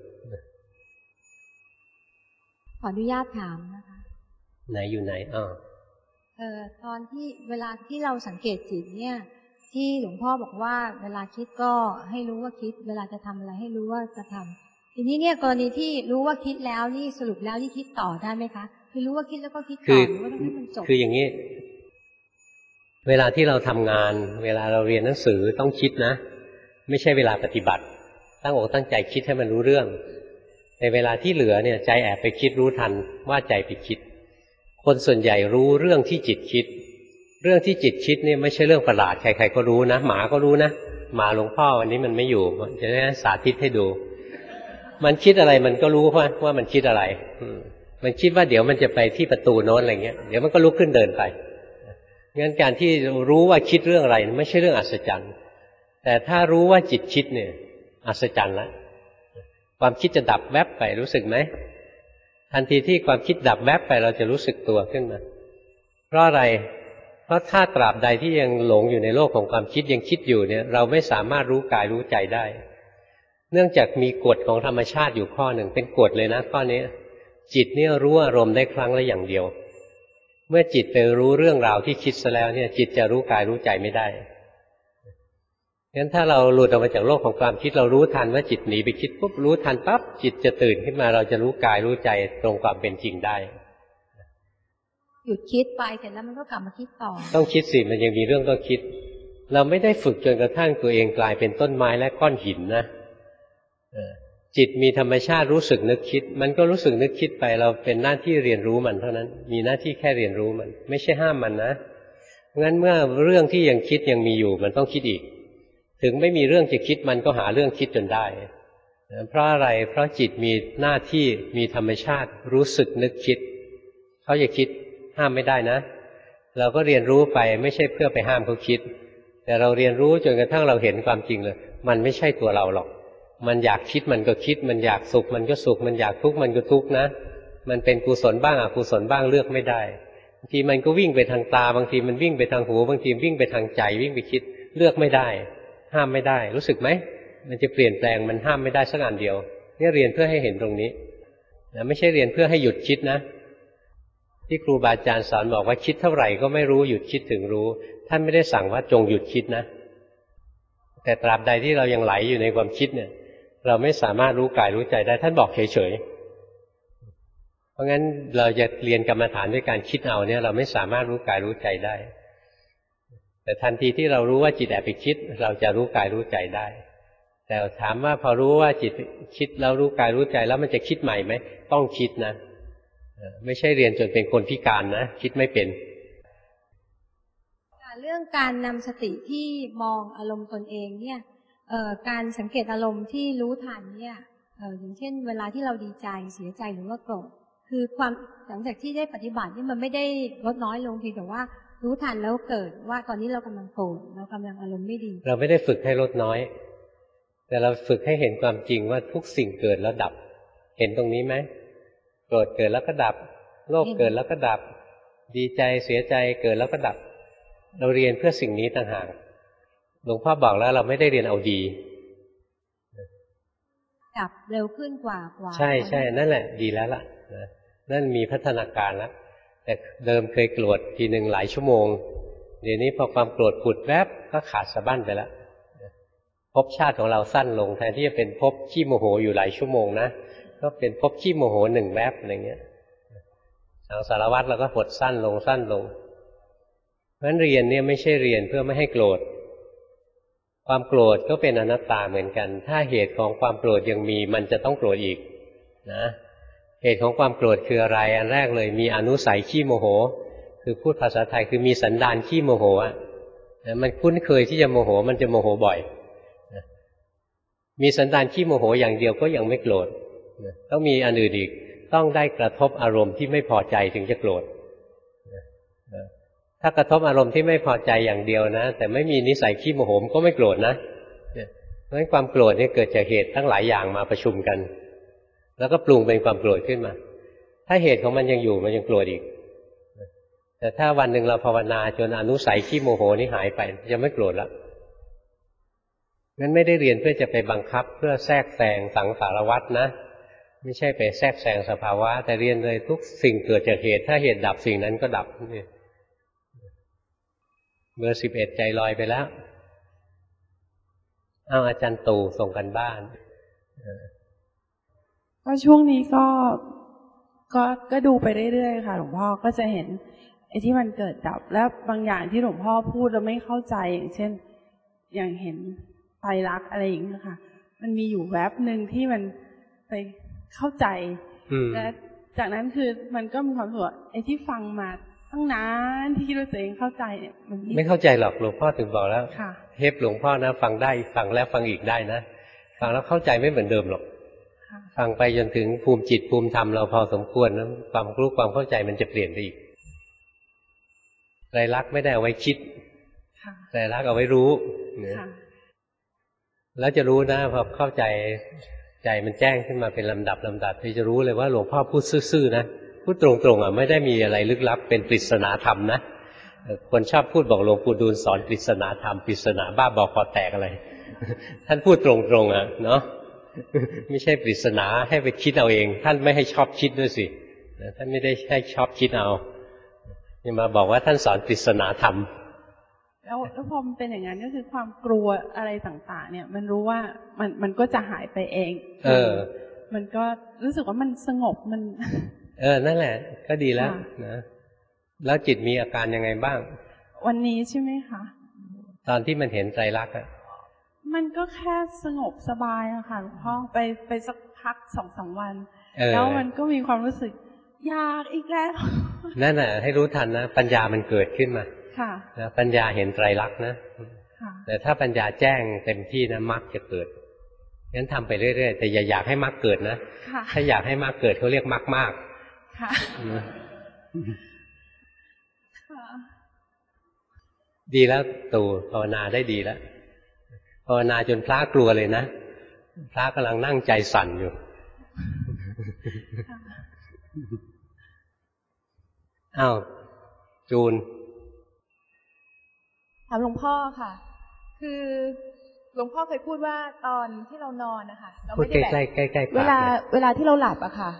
ขออนุญาตถามนะคะไหนอยู่ไหนตอนที่เวลาที่เราสังเกตจิตเนี่ยที่หลวงพ่อบอกว่าเวลาคิดก็ให้รู้ว่าคิดเวลาจะทำอะไรให้รู้ว่าจะทำทีนี้เนี่ยกรณีที่รู้ว่าคิดแล้วนี่สรุปแล้วนี่คิดต่อได้ไหมคะคือรู้ว่าคิดแล้วก็คิดต่อหรือว่าต้องให้มันจบคืออย่างนี้เวลาที่เราทำงานเวลาเราเรียนหนังสือต้องคิดนะไม่ใช่เวลาปฏิบัติตั้งอกตั้งใจคิดให้มันรู้เรื่องในเวลาที่เหลือเนี่ยใจแอบไปคิดรู้ทันว่าใจไปคิดคนส่วนใหญ่รู้เรื่องที่จิตคิดเรื่องที่จิตคิดนี่ไม่ใช่เรื่องประหลาดใครๆก็รู้นะหมาก็รู้นะหมาหลวงพ่อวันนี้มันไม่อยู่จะได้สาธิตให้ดูมันคิดอะไรมันก็รู้ว่ามันคิดอะไรมันคิดว่าเดี๋ยวมันจะไปที่ประตูโน้นอะไรเงี้ยเดี๋ยวมันก็ลุกขึ้นเดินไปงั้นการที่รู้ว่าคิดเรื่องอะไรไม่ใช่เรื่องอัศจรรย์แต่ถ้ารู้ว่าจิตคิดเนี่ยอัศจรรย์ละความคิดจะดับแวบไปรู้สึกไหมทันทีที่ความคิดดับแวบไปเราจะรู้สึกตัวขึ้นมาเพราะอะไรเพราะถ้าตราบใดที่ยังหลงอยู่ในโลกของความคิดยังคิดอยู่เนี่ยเราไม่สามารถรู้กายรู้ใจได้เนื่องจากมีกฎของธรรมชาติอยู่ข้อหนึ่งเป็นกฎเลยนะข้อนี้จิตเนี่ยรู้อารมณ์ได้ครั้งละอย่างเดียวเมื่อจิตไปรู้เรื่องราวที่คิดซะแล้วเนี่ยจิตจะรู้กายรู้ใจไม่ได้งั้นถ้าเราหลุดออกมาจากโลกของความคิดเรารู้ทันว่าจิตหนีไปคิดปุ๊บรู้ทันปั๊บจิตจะตื่นขึ้นมาเราจะรู้กายรู้ใจตรงความเป็นจริงได้หยุดคิดไปเสร็จแล้วมันก็กลับมาคิดต่อต้องคิดสิมันยังมีเรื่องต้องคิดเราไม่ได้ฝึกจนกระทั่งตัวเองกลายเป็นต้นไม้และก้อนหินนะจิตมีธรรมชาติรู้สึกนึกคิดมันก็รู้สึกนึกคิดไปเราเป็นหน้าที่เรียนรู้มันเท่านั้นมีหน้าที่แค่เรียนรู้มันไม่ใช่ห้ามมันนะงั้นเมื่อเรื่องที่ยังคิดยังมีอยู่มันต้องคิดอีกถึงไม่มีเรื่องจะคิดมันก็หาเรื่องคิดจนได้เพราะอะไรเพราะจิตมีหน้าที่มีธรรมชาติรู้สึกนึกคิดเขาจะคิดห้ามไม่ได้นะเราก็เรียนรู้ไปไม่ใช่เพื่อไปห้ามเขาคิดแต่เราเรียนรู้จนกระทั่งเราเห็นความจริงเลยมันไม่ใช่ตัวเราหรอกมันอยากคิดมันก็คิดมันอยากสุขมันก็สุขมันอยากทุกข์มันก็ทุกข์นะมันเป็นกุศลบ้างอกุศลบ้างเลือกไม่ได้บางทีมันก็วิ่งไปทางตาบางทีมันวิ่งไปทางหูบางทีวิ่งไปทางใจวิ่งไปคิดเลือกไม่ได้ห้ามไม่ได้รู้สึกไหมมันจะเปลี่ยนแปลงมันห้ามไม่ได้สักอันเดียวนี่เรียนเพื่อให้เห็นตรงนี้นะไม่ใช่เรียนเพื่อให้หยุดคิดนะที่ครูบาอาจารย์สอนบอกว่าคิดเท่าไหร่ก็ไม่รู้หยุดคิดถึงรู้ท่านไม่ได้สั่งว่าจงหยุดคิดนะแต่ตราบใดที่เรายังไหลอยู่ในความคิดเนี่ยเราไม่สามารถรู้กายรู้ใจได้ท่านบอกเฉยๆเพราะงั้นเราจะเรียนกรรมฐานด้วยการคิดเอาเนี่ยเราไม่สามารถรู้กายรู้ใจได้แต่ทันทีที่เรารู้ว่าจิตแอบไปคิดเราจะรู้กายรู้ใจได้แต่ถามว่าพอรู้ว่าจิตคิดแล้วรู้กายรู้ใจแล้วมันจะคิดใหม่ไหมต้องคิดนะไม่ใช่เรียนจนเป็นคนพิการนะคิดไม่เป็นเรื่องการนำสติที่มองอารมณ์ตนเองเนี่ยการสังเกตอารมณ์ที่รู้ทันเนี่ยอย่างเช่นเวลาที่เราดีใจเสียใจหรือว่าโกรธคือความหลังจากที่ได้ปฏิบัตินี่มันไม่ได้ลดน้อยลงเพียงแต่ว่ารู้ทันแล้วเกิดว่าตอนนี้เรากำลังโกรธเรากำลังอารมณ์ไม่ดีเราไม่ได้ฝึกให้ลดน้อยแต่เราฝึกให้เห็นความจริงว่าทุกสิ่งเกิดแล้วดับเห็นตรงนี้ไหมโกรธเกิดแล้วก็ดับโลภเกิดแล้วก็ดับดีใจเสียใจเกิดแล้วก็ดับเราเรียนเพื่อสิ่งนี้ต่างหากหลวงพ่อบอกแล้วเราไม่ได้เรียนเอาดีดับเร็วขึ้นกว่าใช่ใช่นั่นแหละดีแล้วล่ะนั่นมีพัฒนาการแล้วแต่เดิมเคยโกรธทีหนึ่งหลายชั่วโมงเดี๋ยวนี้พอความโกรธผุดแวบก็ขาดสะบั้นไปแล้วภพชาติของเราสั้นลงแทนที่จะเป็นภพขี้โมโหอยู่หลายชั่วโมงนะก็เป็นภพขี้โมโหหนึ่งแวบอะไรเงี้ยสังสารวัฏเราก็หดสั้นลงสั้นลงเพราะฉะนั้นเรียนเนี่ยไม่ใช่เรียนเพื่อไม่ให้โกรธความโกรธก็เป็นอนัตตาเหมือนกันถ้าเหตุของความโกรธยังมีมันจะต้องโกรธอีกนะเหตุของความโกรธคืออะไรอันแรกเลยมีอนุสัยขี้โมโหคือพูดภาษาไทยคือมีสันดานขี้โมโหอ่ะมันคุ้นเคยที่จะโมโหมันจะโมโหบ่อยมีสันดานขี้โมโหอย่างเดียวก็ยังไม่โกรธต้องมีอันอื่นอีกต้องได้กระทบอารมณ์ที่ไม่พอใจถึงจะโกรธถ้ากระทบอารมณ์ที่ไม่พอใจอย่างเดียวนะแต่ไม่มีนิสัยขี้โมโหก็ไม่โกรธนะเพราะฉะนั้นความโกรธนี่เกิดจากเหตุทั้งหลายอย่างมาประชุมกันแล้วก็ปรุงเป็นความโกรธขึ้นมาถ้าเหตุของมันยังอยู่มันยังโกรธอีกแต่ถ้าวันหนึ่งเราภาวนาจนอนุสัยขี้โมโหนี่หายไปจะไม่โกรธแล้วงั้นไม่ได้เรียนเพื่อจะไปบังคับเพื่อแทรกแซงสังสารวัฏนะไม่ใช่ไปแทรกแซงสภาวะแต่เรียนเลยทุกสิ่งเกิดจากเหตุถ้าเหตุดับสิ่งนั้นก็ดับเบอร์11ใจลอยไปแล้วเอาอาจารย์ตู่ส่งกันบ้านก็ช่วงนี้ก็ดูไปเรื่อยๆค่ะหลวงพ่อก็จะเห็นไอ้ที่มันเกิดดับแล้วบางอย่างที่หลวงพ่อพูดเราไม่เข้าใจอย่างเช่นอย่างเห็นไตรลักษณ์อะไรอย่างเงี้ยค่ะมันมีอยู่แวบหนึ่งที่มันไปเข้าใจและจากนั้นคือมันก็มีความรู้สึกไอ้ที่ฟังมาตั้งนานที่คิดว่าตัวเองเข้าใจเนี่ยมันไม่เข้าใจหรอกหลวงพ่อถึงบอกแล้วเทปหลวงพ่อนะฟังได้ฟังแล้วฟังอีกได้นะฟังแล้วเข้าใจไม่เหมือนเดิมหรอกฟังไปจนถึงภูมิจิตภูมิธรรมเราพอสมควรนะความรู้ความเข้าใจมันจะเปลี่ยนไปอีกไตรลักษณ์ไม่ได้เอาไว้คิดไตรลักษณ์เอาไว้รู้แล้วจะรู้นะพอเข้าใจใจมันแจ้งขึ้นมาเป็นลำดับที่จะรู้เลยว่าหลวงพ่อพูดซื่อๆนะพูดตรงๆอ่ะไม่ได้มีอะไรลึกลับเป็นปริศนาธรรมนะคนชอบพูดบอกหลวงปู่ดูลสอนปริศนาธรรมปริศนาบ้าบอคอแตกอะไรท่านพูดตรงๆอ่ะเนาะไม่ใช่ปริศนาให้ไปคิดเอาเองท่านไม่ให้ชอบคิดด้วยสิท่านไม่ได้ให้ชอบคิดเอาอย่ามาบอกว่าท่านสอนปริศนาธรรมแล้วพอมันเป็นอย่างนั้นก็คือความกลัวอะไรต่างๆเนี่ยมันรู้ว่ามันก็จะหายไปเองมันก็รู้สึกว่ามันสงบมันนั่นแหละก็ดีแล้วนะแล้วจิตมีอาการยังไงบ้างวันนี้ใช่ไหมคะตอนที่มันเห็นไตรลักษณ์มันก็แค่สงบสบายอะค่ะหลวงพ่อไปสักพัก2-3 วันแล้วมันก็มีความรู้สึกอยากอีกแล้วนั่นแหละให้รู้ทันนะปัญญามันเกิดขึ้นมาค่ะนะปัญญาเห็นไตรลักษณ์นะแต่ถ้าปัญญาแจ้งเต็มที่นะมรรคจะเกิดงั้นทำไปเรื่อยๆแต่อย่าอยากให้มรรคเกิดนะถ้าอยากให้มรรคเกิดเขาเรียกมรรคมากดีแล้วตู่ภาวนาได้ดีแล้วภาวนาจนพระกลัวเลยนะพระกำลังนั่งใจสั่นอยู่อ้าวจูนถามหลวงพ่อค่ะคือหลวงพ่อเคยพูดว่าตอนที่เรานอนนะคะเราไม่ได้แบบใกล้ๆเวลาที่เราหลับอะค่ะ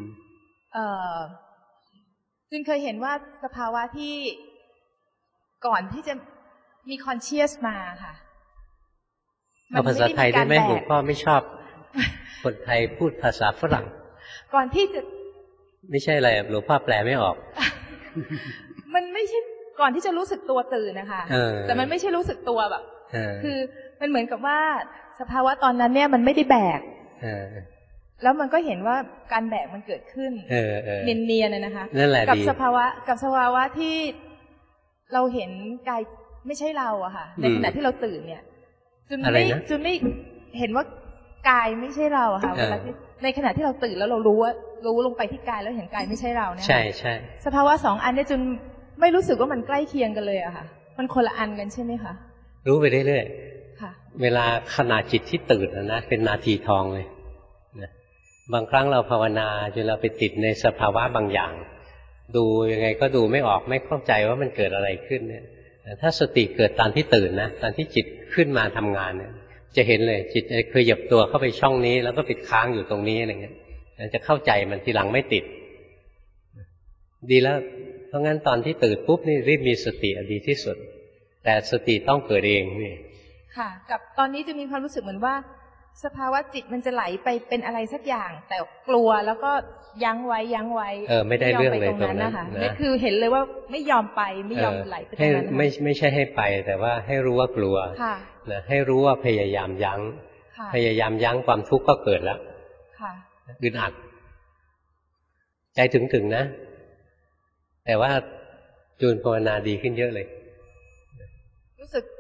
จึงเคยเห็นว่าสภาวะที่ก่อนที่จะมีคอนเชียสมาค่ะเอาภาษาไทยได้ไหมหลวงพ่อไม่ชอบคนไทยพูดภาษาฝรั่งก่อนที่จะไม่ใช่อะไรหลวงพ่อแปลไม่ออกมันไม่ใช่ก่อนที่จะรู้สึกตัวตื่นนะคะแต่มันไม่ใช่รู้สึกตัวแบบคือมันเหมือนกับว่าสภาวะตอนนั้นเนี่ยมันไม่ได้แบกแล้วมันก็เห็นว่าการแบกมันเกิดขึ้นเนียนๆนะคะกับสภาวะที่เราเห็นกายไม่ใช่เราอะค่ะในขณะที่เราตื่นเนี่ยจนไม่เห็นว่ากายไม่ใช่เราอะค่ะเวลาที่ในขณะที่เราตื่นแล้วเรารู้ลงไปที่กายแล้วเห็นกายไม่ใช่เราเนี่ยใช่ใช่สภาวะ2 อันเนี่ยจนไม่รู้สึกว่ามันใกล้เคียงกันเลยอะค่ะมันคนละอันกันใช่ไหมคะรู้ไปเรื่อยๆค่ะเวลาขณะจิตที่ตื่นนะเป็นนาทีทองเลยนะบางครั้งเราภาวนาจนเราไปติดในสภาวะบางอย่างดูยังไงก็ดูไม่ออกไม่เข้าใจว่ามันเกิดอะไรขึ้นเนี่ยถ้าสติเกิดตอนที่ตื่นนะตอนที่จิตขึ้นมาทำงานเนี่ยจะเห็นเลยจิตเคยหยับตัวเข้าไปช่องนี้แล้วก็ปิดค้างอยู่ตรงนี้อะไรเงี้ยจะเข้าใจมันทีหลังไม่ติดดีแล้วเพราะงั้นตอนที่ตื่นปุ๊บนี่รีบมีสติดีที่สุดแต่สติต้องเกิดเองนี่ค่ะกับตอนนี้จะมีความรู้สึกเหมือนว่าสภาวะจิตมันจะไหลไปเป็นอะไรสักอย่างแต่กลัวแล้วก็ยั้งไว้ไม่ได้เรื่องเลยตรงนั้นนะคะนี่คือเห็นเลยว่าไม่ยอมไปไม่ยอมไหลไปตรงนั้นไม่ใช่ให้ไปแต่ว่าให้รู้ว่ากลัวนะให้รู้ว่าพยายามยั้งพยายามยั้งความทุกข์ก็เกิดแล้วอึดอัดใจถึงนะแต่ว่าจูนภาวนาดีขึ้นเยอะเลยรู้สึก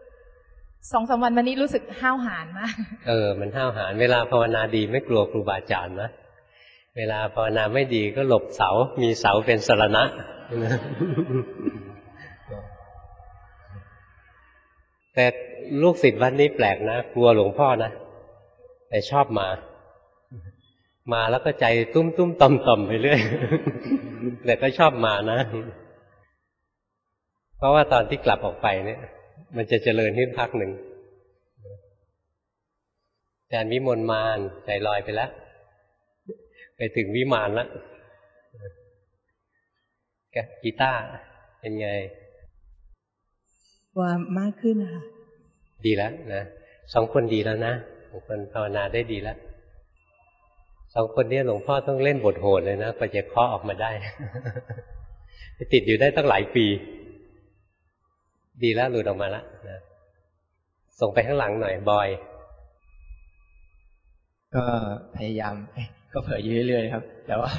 2-3 วันนี้รู้สึกห้าวหาญมากมันห้าวหาญเวลาภาวนาดีไม่กลัวครูบาอาจารย์นะเวลาภาวนาไม่ดีก็หลบเสามีเสาเป็นสรณะแต่ลูกศิษย์วัดนี้แปลกนะกลัวหลวงพ่อนะแต่ชอบมาแล้วก็ใจตุ้มๆต่อมๆไปเรื่อยแต่ก็ชอบมานะเพราะว่าตอนที่กลับออกไปเนี่ยมันจะเจริญขึ้นพักหนึ่งอาจารย์วิมลมานใจลอยไปแล้วไปถึงวิมานแล้วกีตาร์เป็นไงว่ามากขึ้นค่ะดีแล้วนะ2 คนดีแล้วนะ2 คนภาวนาได้ดีแล้ว2 คนนี้หลวงพ่อต้องเล่นบทโหดเลยนะกว่าจะเคาะออกมาได้ไปติดอยู่ได้ตั้งหลายปีดีแล้วหลุดออกมาแล้วนะส่งไปข้างหลังหน่อยบอยก็พยายามก็เผยเรื่อยๆครับแต่ว่า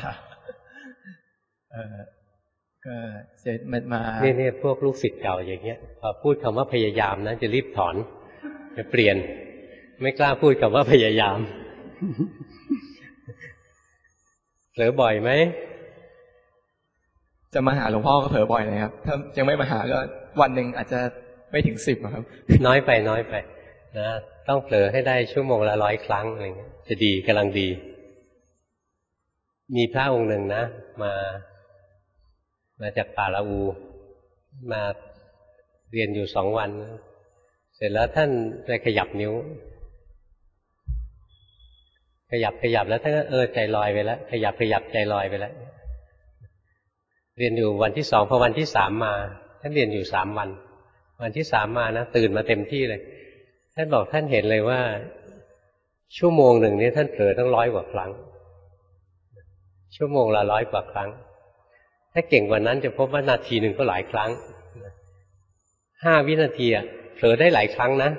ก็เสร็จมานี่พวกลูกศิษย์เก่าอย่างเงี้ยพอพูดคำว่าพยายามนะจะรีบถอนจะเปลี่ยนไม่กล้าพูดคำว่าพยายามเผลอบ่อยไหมจะมาหาหลวงพ่อก็เผลอบ่อยเลยครับถ้ายังไม่มาหาก็วันหนึ่งอาจจะไม่ถึง10ครับน้อยไปนะต้องเผลอให้ได้ชั่วโมงละ100 ครั้งอะไรเงี้ยจะดีกำลังดีมีพระองค์หนึ่งนะมาจากป่าละอูมาเรียนอยู่2 วันเสร็จแล้วท่านไปขยับนิ้วขยับแล้วท่านก็ใจลอยไปแล้วขยับใจลอยไปแล้วเรียนอยู่วันที่2พอวันที่3มาท่านเรียนอยู่3วันที่3มานะตื่นมาเต็มที่เลยท่านบอกท่านเห็นเลยว่าชั่วโมงหนึ่งนี้ท่านเผลอตั้ง100 กว่าครั้งชั่วโมงละ100 กว่าครั้งถ้าเก่งกว่านั้นจะพบว่านาทีหนึ่งก็หลายครั้ง5 วินาทีเผลอได้หลายครั้งนะ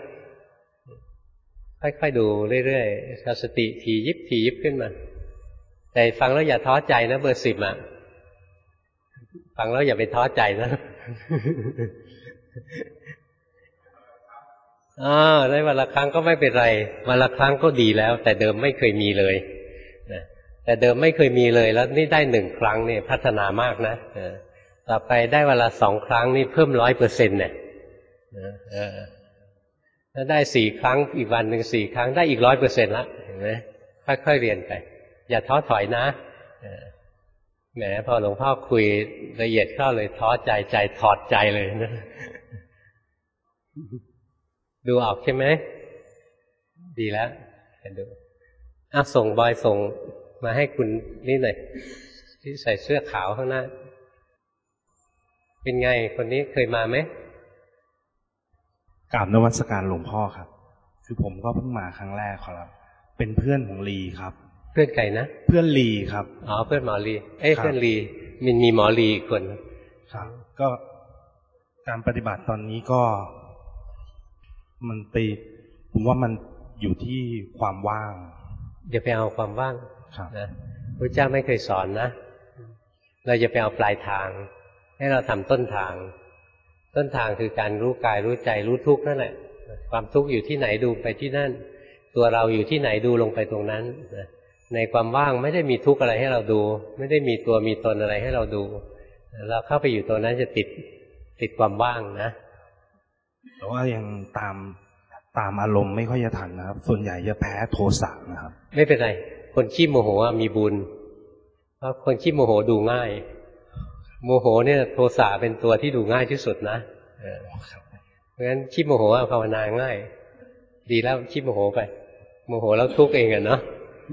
ค่อยๆดูเรื่อยๆสติทียิบขึ้นมาแต่ฟังแล้วอย่าท้อใจนะเบอร์10ฟังแล้วอย่าไปท้อใจนะได้วันละครั้งก็ไม่เป็นไรวันละครั้งก็ดีแล้วแต่เดิมไม่เคยมีเลยนะแต่เดิมไม่เคยมีเลยแล้วนี่ได้1 ครั้งนี่พัฒนามากนะต่อไปได้วันละ2 ครั้งนี่เพิ่ม 100% เนี่ยถ้าได้4 ครั้งอีกวันหนึ่ง4 ครั้งได้อีก 100% ละเห็นไหมค่อยๆเรียนไปอย่าท้อถอยนะแหมพอหลวงพ่อคุยละเอียดเข้าเลยท้อใจถอดใจเลยนะดูออกใช่ไหมดีแล้วดูส่งบอยส่งมาให้คุณนี่หน่อยที่ใส่เสื้อขาวข้างหน้าเป็นไงคนนี้เคยมาไหมกราบนมัสการหลวงพ่อครับคือผมก็เพิ่งมาครั้งแรกครับเป็นเพื่อนของลีครับเพื่อนไก่นะเพื่อนลีครับเพื่อนหมอลีเพื่อนลีมีหมอลีอีกคนครับก็การปฏิบัติตอนนี้ก็มันไปผมว่ามันอยู่ที่ความว่างอย่าไปเอาความว่างนะพระเจ้าไม่เคยสอนนะเราจะไปเอาปลายทางให้เราทำต้นทางคือการรู้กายรู้ใจรู้ทุกข์นั่นแหละความทุกข์อยู่ที่ไหนดูไปที่นั่นตัวเราอยู่ที่ไหนดูลงไปตรงนั้นในความว่างไม่ได้มีทุกข์อะไรให้เราดูไม่ได้มีตัวมีตนอะไรให้เราดูเราเข้าไปอยู่ตรงนั้นจะติดความว่างนะแต่ว่ายังตามอารมณ์ไม่ค่อยจะทันนะครับส่วนใหญ่จะแพ้โทสะนะครับไม่เป็นไรคนขี้โมโหมีบุญเพราะคนขี้โมโหดูง่ายโมโหเนี่ยโทสะเป็นตัวที่ดูง่ายที่สุดนะเพราะฉะนั้นขี้โมโหภาวนาง่ายดีแล้วขี้โมโหไปโมโหแล้วทุกข์เองเนาะ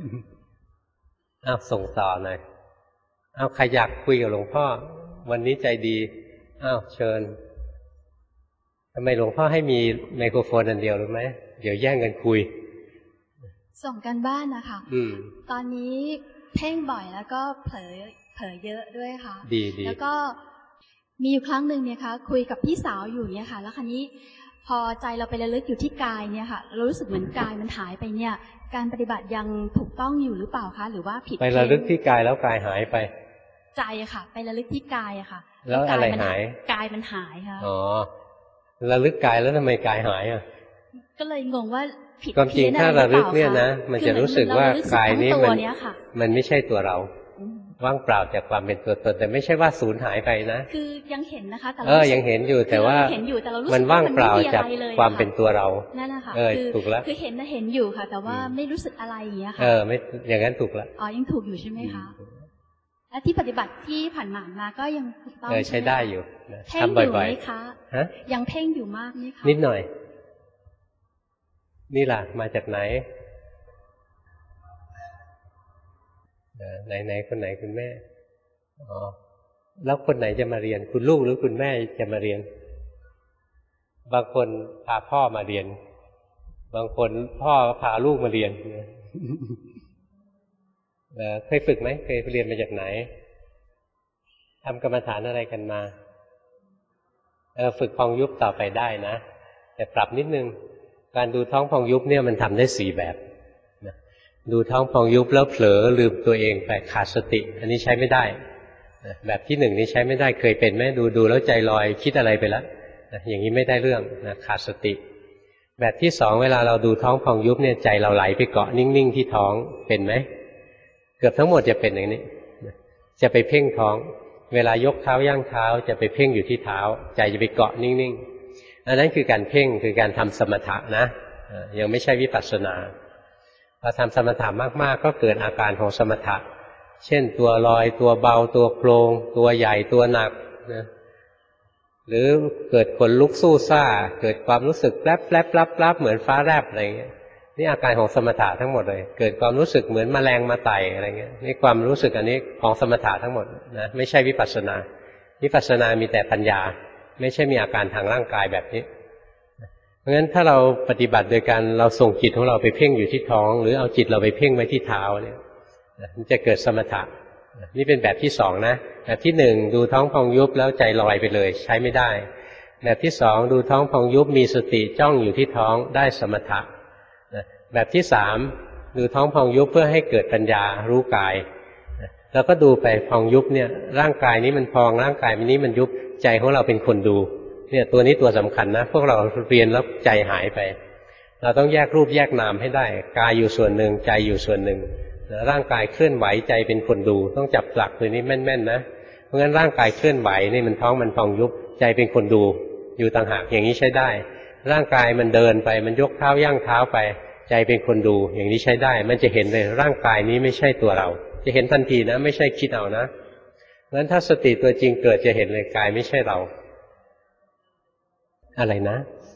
ส่งต่อหน่อยใครอยากคุยกับหลวงพ่อวันนี้ใจดีเชิญทำไมหลวงพ่อให้มีไมโครโฟนอันเดียวรู้ไหมเดี๋ยวแย่งกันคุยส่งกันบ้านนะคะตอนนี้เพ่งบ่อยแล้วก็เผลอเยอะด้วยค่ะดีแล้วก็มีอยู่ครั้งหนึ่งเนี่ยค่ะคุยกับพี่สาวอยู่เนี่ยค่ะแล้วคราวนี้พอใจเราไประลึกอยู่ที่กายเนี่ยค่ะเรารู้สึกเหมือนกายมันหายไปเนี่ยการปฏิบัติยังถูกต้องอยู่หรือเปล่าคะหรือว่าผิดไประลึกที่กายแล้วกายหายไปใจค่ะไประลึกที่กายอะค่ะแล้วอะไรหายกายมันหายค่ะระลึกกายแล้วทำไมกายหายก็เลยงงว่าผิดความจริงถ้าระลึกเนี่ยนะมันจะรู้สึกว่ากายนี้มันไม่ใช่ตัวเราว่างเปล่าจากความเป็นตัวตนแต่ไม่ใช่ว่าสูญหายไปนะคือยังเห็นนะคะแต่ยังเห็นอยู่แต่ว่ามันว่างเปล่าจากความเป็นตัวเรานั่นนะคะถูกแล้วคือเห็นอยู่ค่ะแต่ว่าไม่รู้สึกอะไรอย่างเงี้ยค่ะไม่อย่างนั้นถูกแล้วยังถูกอยู่ใช่ไหมคะและที่ปฏิบัติที่ผ่านมาก็ยังถูกต้องใช้ได้อยู่เพ่งอยู่ไหมคะยังเพ่งอยู่มากไหมคะนิดหน่อยนี่ล่ะมาจากไหนไหนคนไหนคุณแม่แล้วคนไหนจะมาเรียนคุณลูกหรือคุณแม่จะมาเรียนบางคนพาพ่อมาเรียนบางคนพ่อพาลูกมาเรียนเคยฝึกไหมเคยเรียนมาจากไหนทำกรรมฐานอะไรกันมาฝึกพองยุบต่อไปได้นะแต่ปรับนิดนึงการดูท้องพองยุบเนี่ยมันทำได้4 แบบดูท้องพองยุบแล้วเผลอลืมตัวเองไปขาดสติอันนี้ใช้ไม่ได้แบบที่1นี้ใช้ไม่ได้เคยเป็นไหมดูแล้วใจลอยคิดอะไรไปแล้วอย่างนี้ไม่ได้เรื่องขาดสติแบบที่2เวลาเราดูท้องพองยุบเนี่ยใจเราไหลไปเกาะนิ่งๆที่ท้องเป็นไหมเกือบทั้งหมดจะเป็นอย่างนี้จะไปเพ่งท้องเวลายกเท้าย่างเท้าจะไปเพ่งอยู่ที่เท้าใจจะไปเกาะนิ่งๆอันนั้นคือการเพ่งคือการทำสมถะนะยังไม่ใช่วิปัสสนาพอทำสมถะมากๆก็เกิดอาการของสมถะเช่นตัวลอยตัวเบาตัวโครงตัวใหญ่ตัวหนักนะหรือเกิดขนลุกสู้ซ่าเกิดความรู้สึกแปรบๆลับๆเหมือนฟ้าแลบอะไรเงี้ยนี่อาการของสมถะทั้งหมดเลยเกิดความรู้สึกเหมือนแมลงมาไต่อะไรเงี้ยนี่ความรู้สึกอันนี้ของสมถะทั้งหมดนะไม่ใช่วิปัสสนาวิปัสสนามีแต่ปัญญาไม่ใช่มีอาการทางร่างกายแบบนี้เพราะฉะนั้นถ้าเราปฏิบัติโดยการเราส่งจิตของเราไปเพ่งอยู่ที่ท้องหรือเอาจิตเราไปเพ่งไว้ที่เท้าเนี่ยมันจะเกิดสมถะนี่เป็นแบบที่สองนะแบบที่หนึ่งดูท้องพองยุบแล้วใจลอยไปเลยใช้ไม่ได้แบบที่สองดูท้องพองยุบมีสติจ้องอยู่ที่ท้องได้สมถะแบบที่สามดูท้องพองยุบเพื่อให้เกิดปัญญารู้กายแล้วก็ดูไปพองยุบเนี่ยร่างกายนี้มันพองร่างกายนี้มันยุบใจของเราเป็นคนดูเนี่ยตัวนี้ตัวสำคัญนะพวกเราเรียนแล้วใจหายไปเราต้องแยกรูปแยกนามให้ได้กายอยู่ส่วนหนึ่งใจอยู่ส่วนหนึ่งร่างกายเคลื่อนไหวใจเป็นคนดูต้องจับหลักตัวนี้แม่นๆนะเพราะงั้นร่างกายเคลื่อนไหวนี่มันท้องมันพองยุบใจเป็นคนดูอยู่ต่างหากอย่างนี้ใช้ได้ร่างกายมันเดินไปมันยกเท้าย่างเท้าไปใจเป็นคนดูอย่างนี้ใช้ได้มันจะเห็นเลยร่างกายนี้ไม่ใช่ตัวเราจะเห็นทันทีนะไม่ใช่คิดเอานะงั้นถ้าสติตัวจริงเกิดจะเห็นเลยกายไม่ใช่เราอะไรนะ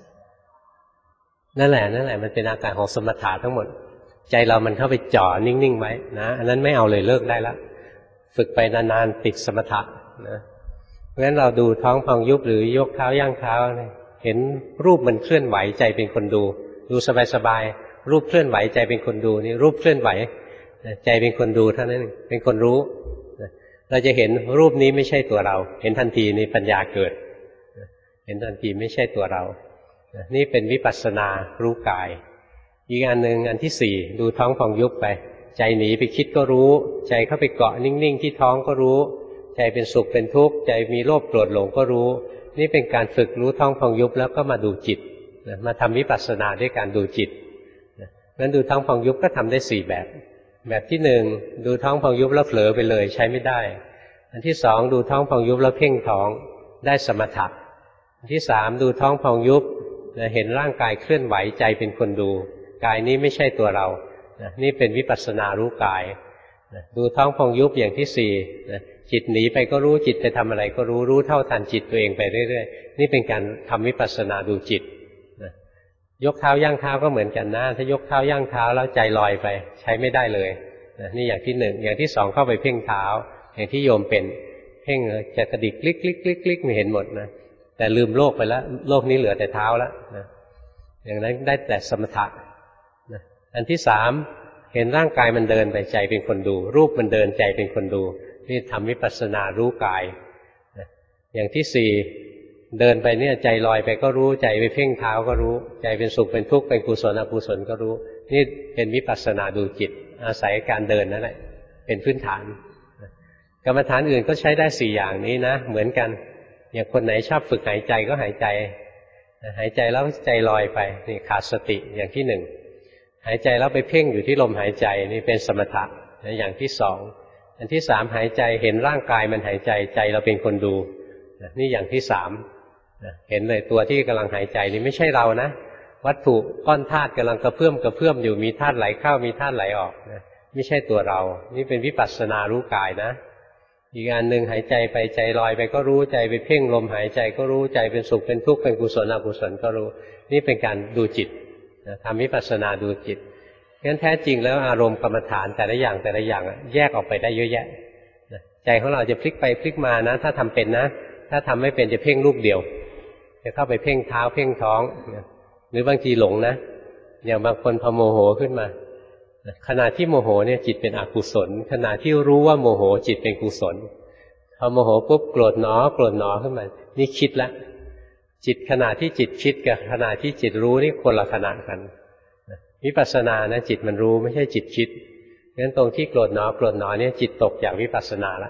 นั่นแหละมันเป็นอาการของสมถะทั้งหมดใจเรามันเข้าไปจ่อนิ่งๆไว้นะอันนั้นไม่เอาเลยเลิกได้แล้วฝึกไปนานๆติดสมถะนะเพราะฉะนั้นเราดูท้องพองยุบหรือยกเท้าย่างเท้าเห็นรูปมันเคลื่อนไหวใจเป็นคนดูดูสบายๆรูปเคลื่อนไหวใจเป็นคนดูนี่รูปเคลื่อนไหวใจเป็นคนดูเท่านั้นเป็นคนรู้เราจะเห็นรูปนี้ไม่ใช่ตัวเราเห็นทันทีในปัญญาเกิดเห็นทันทีไม่ใช่ตัวเรานี่เป็นวิปัสสนารู้กายอีกอันหนึ่งอันที่สี่ดูท้องพองยุบไปใจหนีไปคิดก็รู้ใจเข้าไปเกาะนิ่งๆที่ท้องก็รู้ใจเป็นสุขเป็นทุกข์ใจมีโลภโกรธหลงก็รู้นี่เป็นการฝึกรู้ท้องพองยุบแล้วก็มาดูจิตมาทำวิปัสสนาด้วยการดูจิตงั้นดูท้องพองยุบก็ทำได้สี่แบบแบบที่หนึ่งดูท้องพองยุบแล้วเผลอไปเลยใช้ไม่ได้อันที่สองดูท้องพองยุบแล้วเพ่งท้องได้สมถะอันที่สามดูท้องพองยุบเห็นร่างกายเคลื่อนไหวใจเป็นคนดูกายนี้ไม่ใช่ตัวเรานี่เป็นวิปัสสนารู้กายดูท้องพองยุบอย่างที่สี่จิตหนีไปก็รู้จิตไปทำอะไรก็รู้เท่าทันจิตตัวเองไปเรื่อยๆนี่เป็นการทำวิปัสสนาดูจิตยกเท้าย่างเท้าก็เหมือนกันนะถ้ายกเท้าย่างเท้าแล้วใจลอยไปใช้ไม่ได้เลยนี่อย่างที่หนึ่งอย่างที่สองเข้าไปเพ่งเท้าอย่างที่โยมเป็นเพ่งจะกระดิกคลิกไม่เห็นหมดนะแต่ลืมโลกไปแล้วโลกนี้เหลือแต่เท้าแล้วนะอย่างนั้นได้แต่สมถะนะอันที่สามเห็นร่างกายมันเดินไปใจเป็นคนดูรูปมันเดินใจเป็นคนดูนี่ทำวิปัสสนารู้กายนะอย่างที่สี่เดินไปเนี่ยใจลอยไปก็รู้ใจไปเพ่งเท้าก็รู้ใจเป็นสุขเป็นทุกข์เป็นกุศลอกุศลก็รู้นี่เป็นวิปัสสนาดูจิตอาศัยการเดินนั่นแหละเป็นพื้นฐานกรรมฐานอื่นก็ใช้ได้สี่อย่างนี้นะเหมือนกันอย่างคนไหนชอบฝึกหายใจก็หายใจหายใจแล้วใจลอยไปนี่ขาดสติอย่างที่หนึ่งหายใจแล้วไปเพ่งอยู่ที่ลมหายใจนี่เป็นสมถะอย่างที่สองอันที่สามหายใจเห็นร่างกายมันหายใจใจเราเป็นคนดูนี่อย่างที่สามเห็นเลยตัวที่กำลังหายใจนี่ไม่ใช่เรานะวัตถุก้อนธาตุกำลังกระเพื่อมอยู่มีธาตุไหลเข้ามีธาตุไหลออกนะไม่ใช่ตัวเรานี่เป็นวิปัสสนารู้กายนะอีกอันหนึ่งหายใจไปใจลอยไปก็รู้ใจไปเพ่งลมหายใจก็รู้ใจเป็นสุขเป็นทุกข์เป็นกุศลอกุศลก็รู้นี่เป็นการดูจิตทำวิปัสสนาดูจิตงั้นแท้จริงแล้วอารมณ์กรรมฐานแต่ละอย่างแยกออกไปได้เยอะแยะใจของเราจะพลิกไปพลิกมานะถ้าทำเป็นนะถ้าทำไม่เป็นจะเพ่งรูปเดียวจะเข้าไปเพ่งเท้าเพ่งท้องหรือบางทีหลงนะอย่างบางคนพอโมโหขึ้นมาขณะที่โมโหเนี่ยจิตเป็นอกุศลขณะที่รู้ว่าโมโหจิตเป็นกุศลพอโมโหปุ๊บโกรธหนอขึ้นมานี่คิดละจิตขณะที่จิตคิดกับขณะที่จิตรู้นี่คนละขณะกันวิปัสสนานะจิตมันรู้ไม่ใช่จิตคิดงั้นตรงที่โกรธหนอเนี่ยจิตตกจากวิปัสสนาละ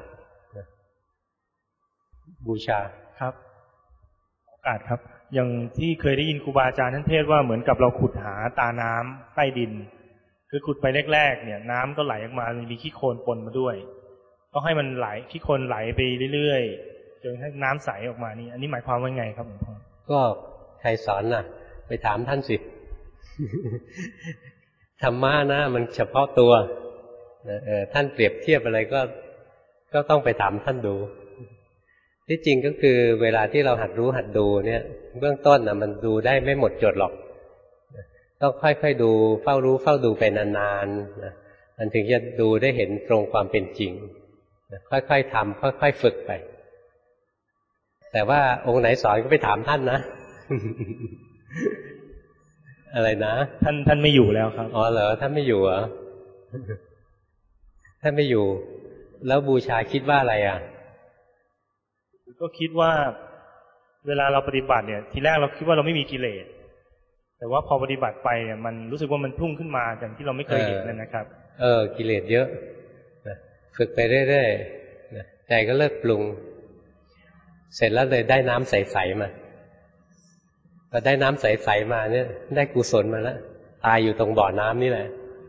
บูชาครับโอกาสครับอย่างที่เคยได้ยินครูบาอาจารย์ท่านเทศว่าเหมือนกับเราขุดหาตาน้ำใต้ดินคือขุดไปแรกๆเนี่ยน้ำก็ไหลออกมามีขี้โคลนปนมาด้วยต้องให้มันไหลขี้โคลนไหลไปเรื่อยๆจนให้น้ำใสออกมานี่อันนี้หมายความว่าไงครับหลวงพ่อก็ใครสอนน่ะไปถามท่านสิธรรมะนะมันเฉพาะตัวท่านเปรียบเทียบอะไรก็ต้องไปถามท่านดูที่จริงก็คือเวลาที่เราหัดรู้หัดดูเนี่ยเบื้องต้นน่ะมันดูได้ไม่หมดจดหรอกต้องค่อยๆดูเฝ้ารู้เฝ้าดูไปนานๆนะมันถึงจะดูได้เห็นตรงความเป็นจริงค่อยๆทำค่อยๆฝึกไปแต่ว่าองค์ไหนสอนก็ไปถามท่านนะ อะไรนะท่านไม่อยู่แล้วครับอ๋อเหรอท่านไม่อยู่เหรอ ท่านไม่อยู่แล้วบูชาคิดว่าอะไรอ่ะก็คิดว่าเวลาเราปฏิบัติเนี่ยทีแรกเราคิดว่าเราไม่มีกิเลสแต่ว่าพอปฏิบัติไปเนี่ยมันรู้สึกว่ามันพุ่งขึ้นมาอย่างที่เราไม่เคยเห็นนะครับกิเลสเยอะฝึกไปเรื่อยๆใจก็เลิกปรุงเสร็จแล้วเลยได้น้ำใสๆมาพอได้น้ำใสๆมาเนี่ยได้กุศลมาแล้วตายอยู่ตรงบ่อน้ำนี่แหละ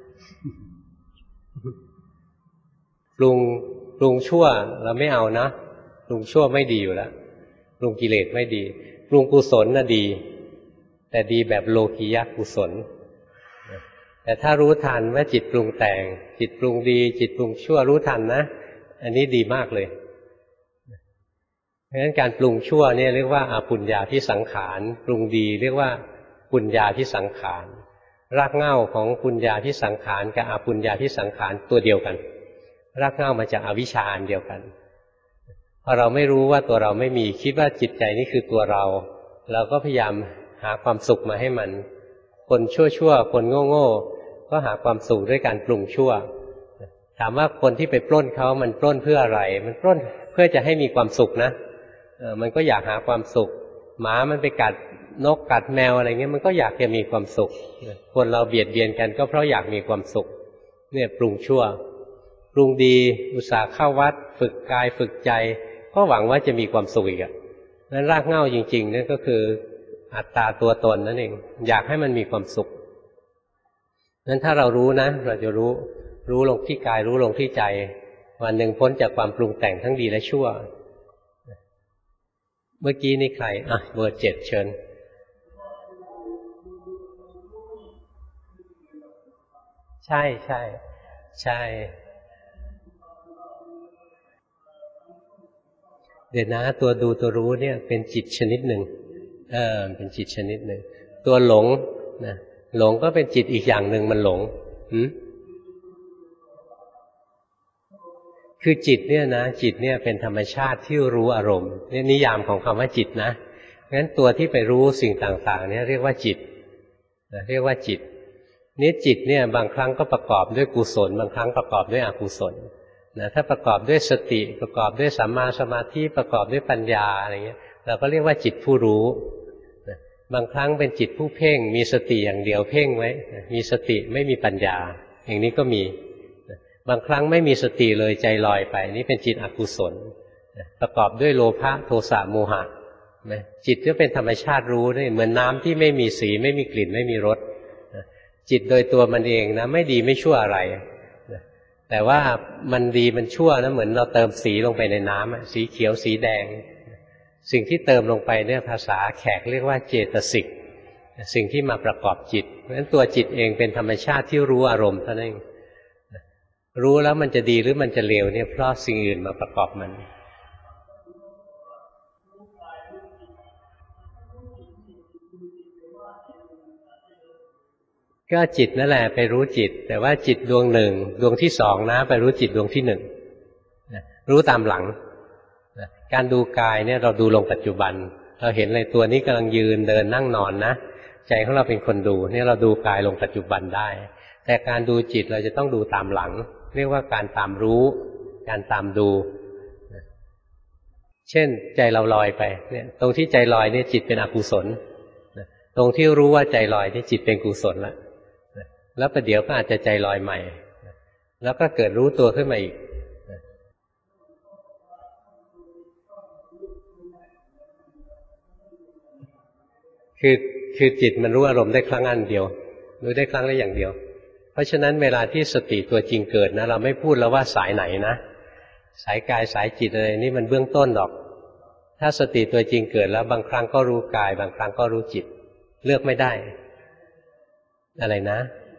ปรุงชั่วเราไม่เอานะปรุงชั่วไม่ดีอยู่แล้วปรุงกิเลสไม่ดีปรุงกุศลน่ะดีแต่ดีแบบโลกียกุศลแต่ถ้ารู้ทันว่าจิตปรุงแต่งจิตปรุงดีจิตปรุงชั่วรู้ทันนะอันนี้ดีมากเลยเพราะฉะนั้นการปรุงชั่วเนี่ยเรียกว่าอปุญญาภิสังขารปรุงดีเรียกว่าปุญญาภิสังขารรากเหง้าของปุญญาภิสังขารกับอปุญญาภิสังขารตัวเดียวกันรากเหง้ามาจากอวิชชาอันเดียวกันพอเราไม่รู้ว่าตัวเราไม่มีคิดว่าจิตใจนี่คือตัวเราเราก็พยายามหาความสุขมาให้มันคนชั่วๆคนโง่ๆก็หาความสุขด้วยการปรุงชั่วถามว่าคนที่ไปปล้นเขามันปล้นเพื่ออะไรมันปล้นเพื่อจะให้มีความสุขนะมันก็อยากหาความสุขหมามันไปกัดนกกัดแมวอะไรเงี้ยมันก็อยากจะมีความสุขคนเราเบียดเบียนกันก็เพราะอยากมีความสุขเนี่ยปรุงชั่วปรุงดีอุตส่าห์เข้าวัดฝึกกายฝึกใจก็หวังว่าจะมีความสุขอีกอ่ะนั้นรากเหง้าจริงๆนั่นก็คืออัตตาตัวตนนั่นเองอยากให้มันมีความสุขนั้นถ้าเรารู้นะเราจะรู้ลงที่กายรู้ลงที่ใจวันหนึ่งพ้นจากความปรุงแต่งทั้งดีและชั่วเมื่อกี้นี่ใครเบอร์ 7เชิญใช่ใช่ใช่เดี๋ยวนะตัวดูตัวรู้เนี่ยเป็นจิตชนิดหนึ่งเป็นจิตชนิดหนึ่งตัวหลงนะหลงก็เป็นจิตอีกอย่างหนึ่งมันหลงคือจิตเนี่ยนะจิตเนี่ยเป็นธรรมชาติที่รู้อารมณ์นี่นิยามของคำว่าจิตนะงั้นตัวที่ไปรู้สิ่งต่างๆเนี่ยเรียกว่าจิตเรียกว่าจิตนี่จิตเนี่ยบางครั้งก็ประกอบด้วยกุศลบางครั้งประกอบด้วยอกุศลนะถ้าประกอบด้วยสติประกอบด้วยสัมมาสมาธิประกอบด้วยปัญญาอะไรเงี้ยเราก็เรียกว่าจิตผู้รู้นะบางครั้งเป็นจิตผู้เพ่งมีสติอย่างเดียวเพ่งไว้มีสติไม่มีปัญญาอย่างนี้ก็มีบางครั้งไม่มีสติเลยใจลอยไปนี่เป็นจิตอกุศลประกอบด้วยโลภะโทสะโมหะจิตก็เป็นธรรมชาติรู้นี่เหมือนน้ำที่ไม่มีสีไม่มีกลิ่นไม่มีรสจิตโดยตัวมันเองนะไม่ดีไม่ชั่วอะไรแต่ว่ามันดีมันชั่วนะเหมือนเราเติมสีลงไปในน้ำสีเขียวสีแดงสิ่งที่เติมลงไปเนี่ยภาษาแขกเรียกว่าเจตสิกสิ่งที่มาประกอบจิตเพราะฉะนั้นตัวจิตเองเป็นธรรมชาติที่รู้อารมณ์เท่านั้นเองรู้แล้วมันจะดีหรือมันจะเลวเนี่ยเพราะสิ่งอื่นมาประกอบมันก็จิตนั่นแหละไปรู้จิตแต่ว่าจิตดวงหนึ่งดวงที่สองนะไปรู้จิตดวงที่หนึ่งรู้ตามหลังการดูกายเนี่ยเราดูลงปัจจุบันเราเห็นเลยตัวนี้กำลังยืนเดินนั่งนอนนะใจของเราเป็นคนดูเนี่ยเราดูกายลงปัจจุบันได้แต่การดูจิตเราจะต้องดูตามหลังเรียกว่าการตามรู้การตามดูเช่นใจเราลอยไปเนี่ยตรงที่ใจลอยเนี่ยจิตเป็นอกุศลตรงที่รู้ว่าใจลอยนี่จิตเป็นกุศลแล้วประเดี๋ยวก็อาจจะใจลอยใหม่แล้วก็เกิดรู้ตัวขึ้นมาอีกคือจิตมันรู้อารมณ์ได้ครั้งอันเดียวรู้ได้ครั้งละอย่างเดียวเพราะฉะนั้นเวลาที่สติตัวจริงเกิดนะเราไม่พูดแล้วว่าสายไหนนะสายกายสายจิตอะไรนี่มันเบื้องต้นหรอกถ้าสติตัวจริงเกิดแล้วบางครั้งก็รู้กายบางครั้งก็รู้จิตเลือกไม่ได้อะไรนะ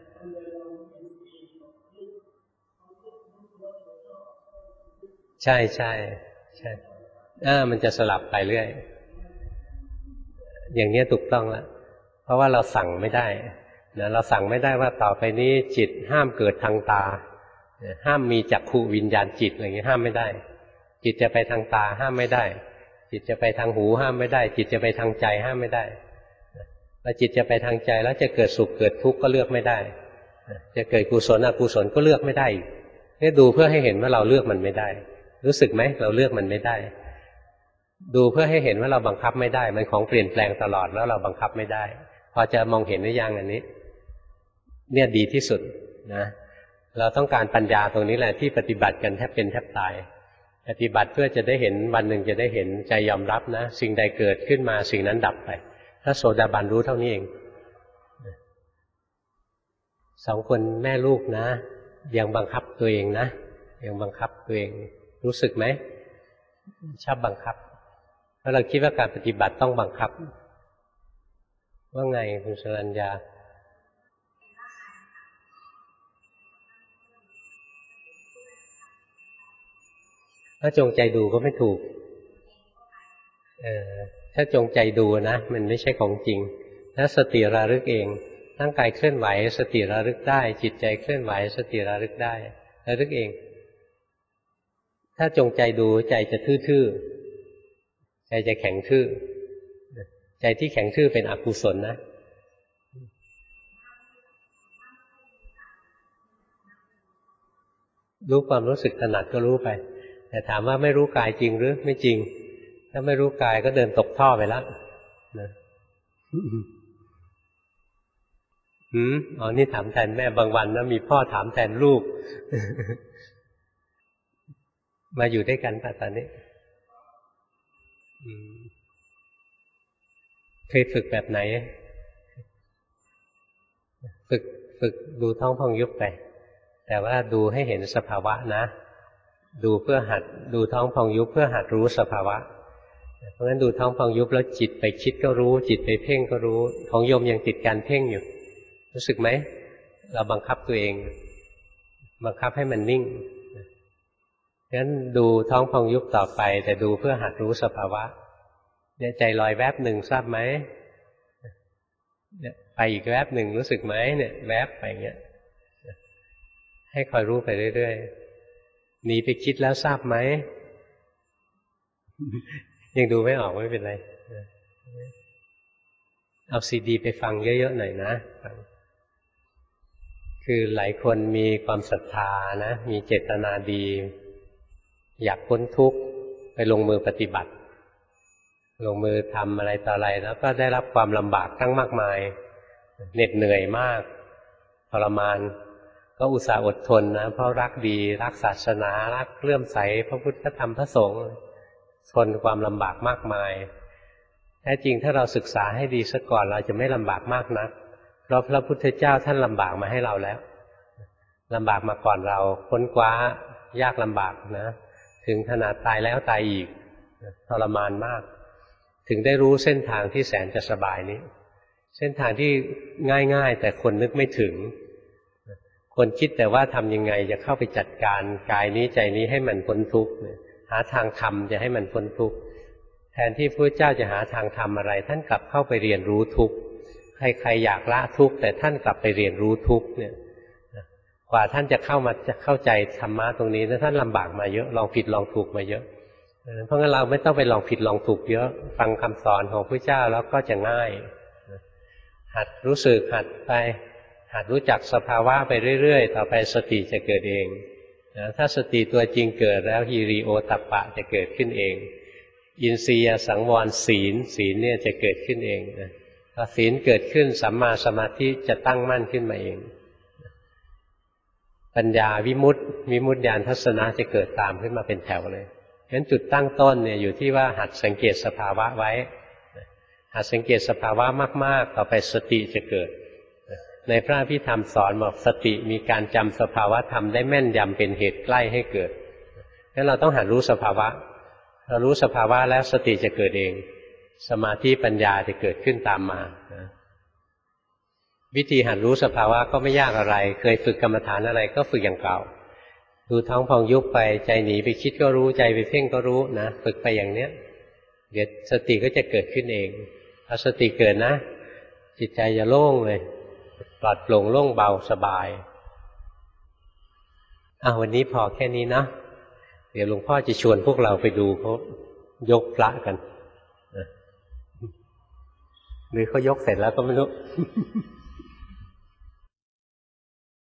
ใช่ใช่ใช่มันจะสลับไปเรื่อยอย่างนี้ถูกต้องแล้วเพราะว่าเราสั่งไม่ได้นะเราสั่งไม่ได้ว่าต่อไปนี้จิตห้ามเกิดทางตาห้ามมีจักขุวิญญาณจิตอะไรอย่างนี้ห้ามไม่ได้จิตจะไปทางตาห้ามไม่ได้จิตจะไปทางหูห้ามไม่ได้จิตจะไปทางใจห้ามไม่ได้แล้วจิตจะไปทางใจแล้วจะเกิดสุขเกิดทุกข์ก็เลือกไม่ได้จะเกิดกุศลอกุศลก็เลือกไม่ได้นี่ดูเพื่อให้เห็นว่าเราเลือกมันไม่ได้รู้สึกไหมเราเลือกมันไม่ได้ดูเพื่อให้เห็นว่าเราบังคับไม่ได้มันของเปลี่ยนแปลงตลอดแล้วเราบังคับไม่ได้พอจะมองเห็นหรือยังอันนี้เนี่ยดีที่สุดนะเราต้องการปัญญาตรงนี้แหละที่ปฏิบัติกันแทบเป็นแทบตายปฏิบัติเพื่อจะได้เห็นวันหนึ่งจะได้เห็นใจยอมรับนะสิ่งใดเกิดขึ้นมาสิ่งนั้นดับไปถ้าโสดาบันรู้เท่านี้เองสองคนแม่ลูกนะยังบังคับตัวเองนะยังบังคับตัวเองรู้สึกไหมชอบบังคับเพราะเราคิดว่าการปฏิบัติต้องบังคับว่าไงคุณสรัญญาถ้าจงใจดูก็ไม่ถูกถ้าจงใจดูนะมันไม่ใช่ของจริงถ้าสติระลึกเองร่างกายเคลื่อนไหวสติระลึกได้จิตใจเคลื่อนไหวสติระลึกได้ระลึกเองถ้าจงใจดูใจจะทื่อๆใจจะแข็งทื่อใจที่แข็งทื่อเป็นอกุศลนะรู้ความรู้สึกถนัดก็รู้ไปแต่ถามว่าไม่รู้กายจริงหรือไม่จริงถ้าไม่รู้กายก็เดินตกท่อไปแล้วนะอ๋อนี่ถามแทนแม่บางวันนะมีพ่อถามแทนลูก มาอยู่ด้วยกันป่ะตอนนี้เคยฝึกแบบไหนฝึกดูท้องพองยุบไปแต่ว่าดูให้เห็นสภาวะนะดูเพื่อหัดดูท้องพองยุบเพื่อหัดรู้สภาวะเพราะฉะนั้นดูท้องพองยุบแล้วจิตไปคิดก็รู้จิตไปเพ่งก็รู้ของโยมยังติดการเพ่งอยู่รู้สึกไหมเราบังคับตัวเองบังคับให้มันนิ่งงั้นดูท้องพองยุบต่อไปแต่ดูเพื่อหัดรู้สภาวะเนี่ยใจลอยแวบหนึ่งทราบไหมเนี่ยไปอีกแวบหนึ่งรู้สึกไหมเนี่ยแวบไปอย่างเงี้ยให้คอยรู้ไปเรื่อยๆหนีไปคิดแล้วทราบไหมยังดูไม่ออกไม่เป็นไรเอาซีดีไปฟังเยอะๆหน่อยนะคือหลายคนมีความศรัทธานะมีเจตนาดีอยากพ้นทุกข์ไปลงมือปฏิบัติลงมือทำอะไรต่ออะไรแล้วก็ได้รับความลำบากทั้งมากมายเหน็ดเหนื่อยมากทรมานก็อุตส่าห์อดทนนะเพราะรักดีรักศาสนารักเลื่อมใสพระพุทธธรรมพระสงฆ์ทนความลำบากมากมายแท้จริงถ้าเราศึกษาให้ดีซะก่อนเราจะไม่ลำบากมากนักเพราะพระพุทธเจ้าท่านลำบากมาให้เราแล้วลำบากมาก่อนเราค้นคว้ายากลำบากนะถึงขนาดตายแล้วตายอีกทรมานมากถึงได้รู้เส้นทางที่แสนจะสบายนี้เส้นทางที่ง่ายๆแต่คนนึกไม่ถึงคนคิดแต่ว่าทำยังไงจะเข้าไปจัดการกายนี้ใจนี้ให้มันพ้นทุกข์หาทางทำจะให้มันพ้นทุกข์แทนที่พระเจ้าจะหาทางทำอะไรท่านกลับเข้าไปเรียนรู้ทุกข์ใครๆอยากละทุกข์แต่ท่านกลับไปเรียนรู้ทุกข์เนี่ยกว่าท่านจะเข้าใจธรรมะตรงนี้ท่านลำบากมาเยอะลองผิดลองถูกมาเยอะเพราะงั้นเราไม่ต้องไปลองผิดลองถูกเยอะฟังคำสอนของพระเจ้าแล้วก็จะง่ายหัดรู้สึกหัดไปหัดรู้จักสภาวะไปเรื่อยๆต่อไปสติจะเกิดเองถ้าสติตัวจริงเกิดแล้วฮิริโอตัปปะจะเกิดขึ้นเองอินทรียสังวรศีลเนี่ยจะเกิดขึ้นเองพอศีลเกิดขึ้นสัมมาสมาธิจะตั้งมั่นขึ้นมาเองปัญญาวิมุตติญาณทัศนะจะเกิดตามขึ้นมาเป็นแถวเลยงั้นจุดตั้งต้นเนี่ยอยู่ที่ว่าหัดสังเกตสภาวะไว้หัดสังเกตสภาวะมากๆต่อไปสติจะเกิดในพระอภิธรรมสอนบอกสติมีการจำสภาวะธรรมได้แม่นยำเป็นเหตุใกล้ให้เกิดงั้นเราต้องหัดรู้สภาวะเรารู้สภาวะแล้วสติจะเกิดเองสมาธิปัญญาจะเกิดขึ้นตามมาวิธีหัดรู้สภาวะก็ไม่ยากอะไรเคยฝึกกรรมฐานอะไรก็ฝึกอย่างเก่าดูท้องพองยุบไปใจหนีไปคิดก็รู้ใจไปเพ่งก็รู้นะฝึกไปอย่างเนี้ยเดี๋ยวสติก็จะเกิดขึ้นเองพอสติเกิดนะจิตใจจะโล่งเลยปลอดโปร่งโล่งเบาสบายวันนี้พอแค่นี้นะเดี๋ยวหลวงพ่อจะชวนพวกเราไปดูเขายกพระกันหรือเขายกเสร็จแล้วก็ไม่รู้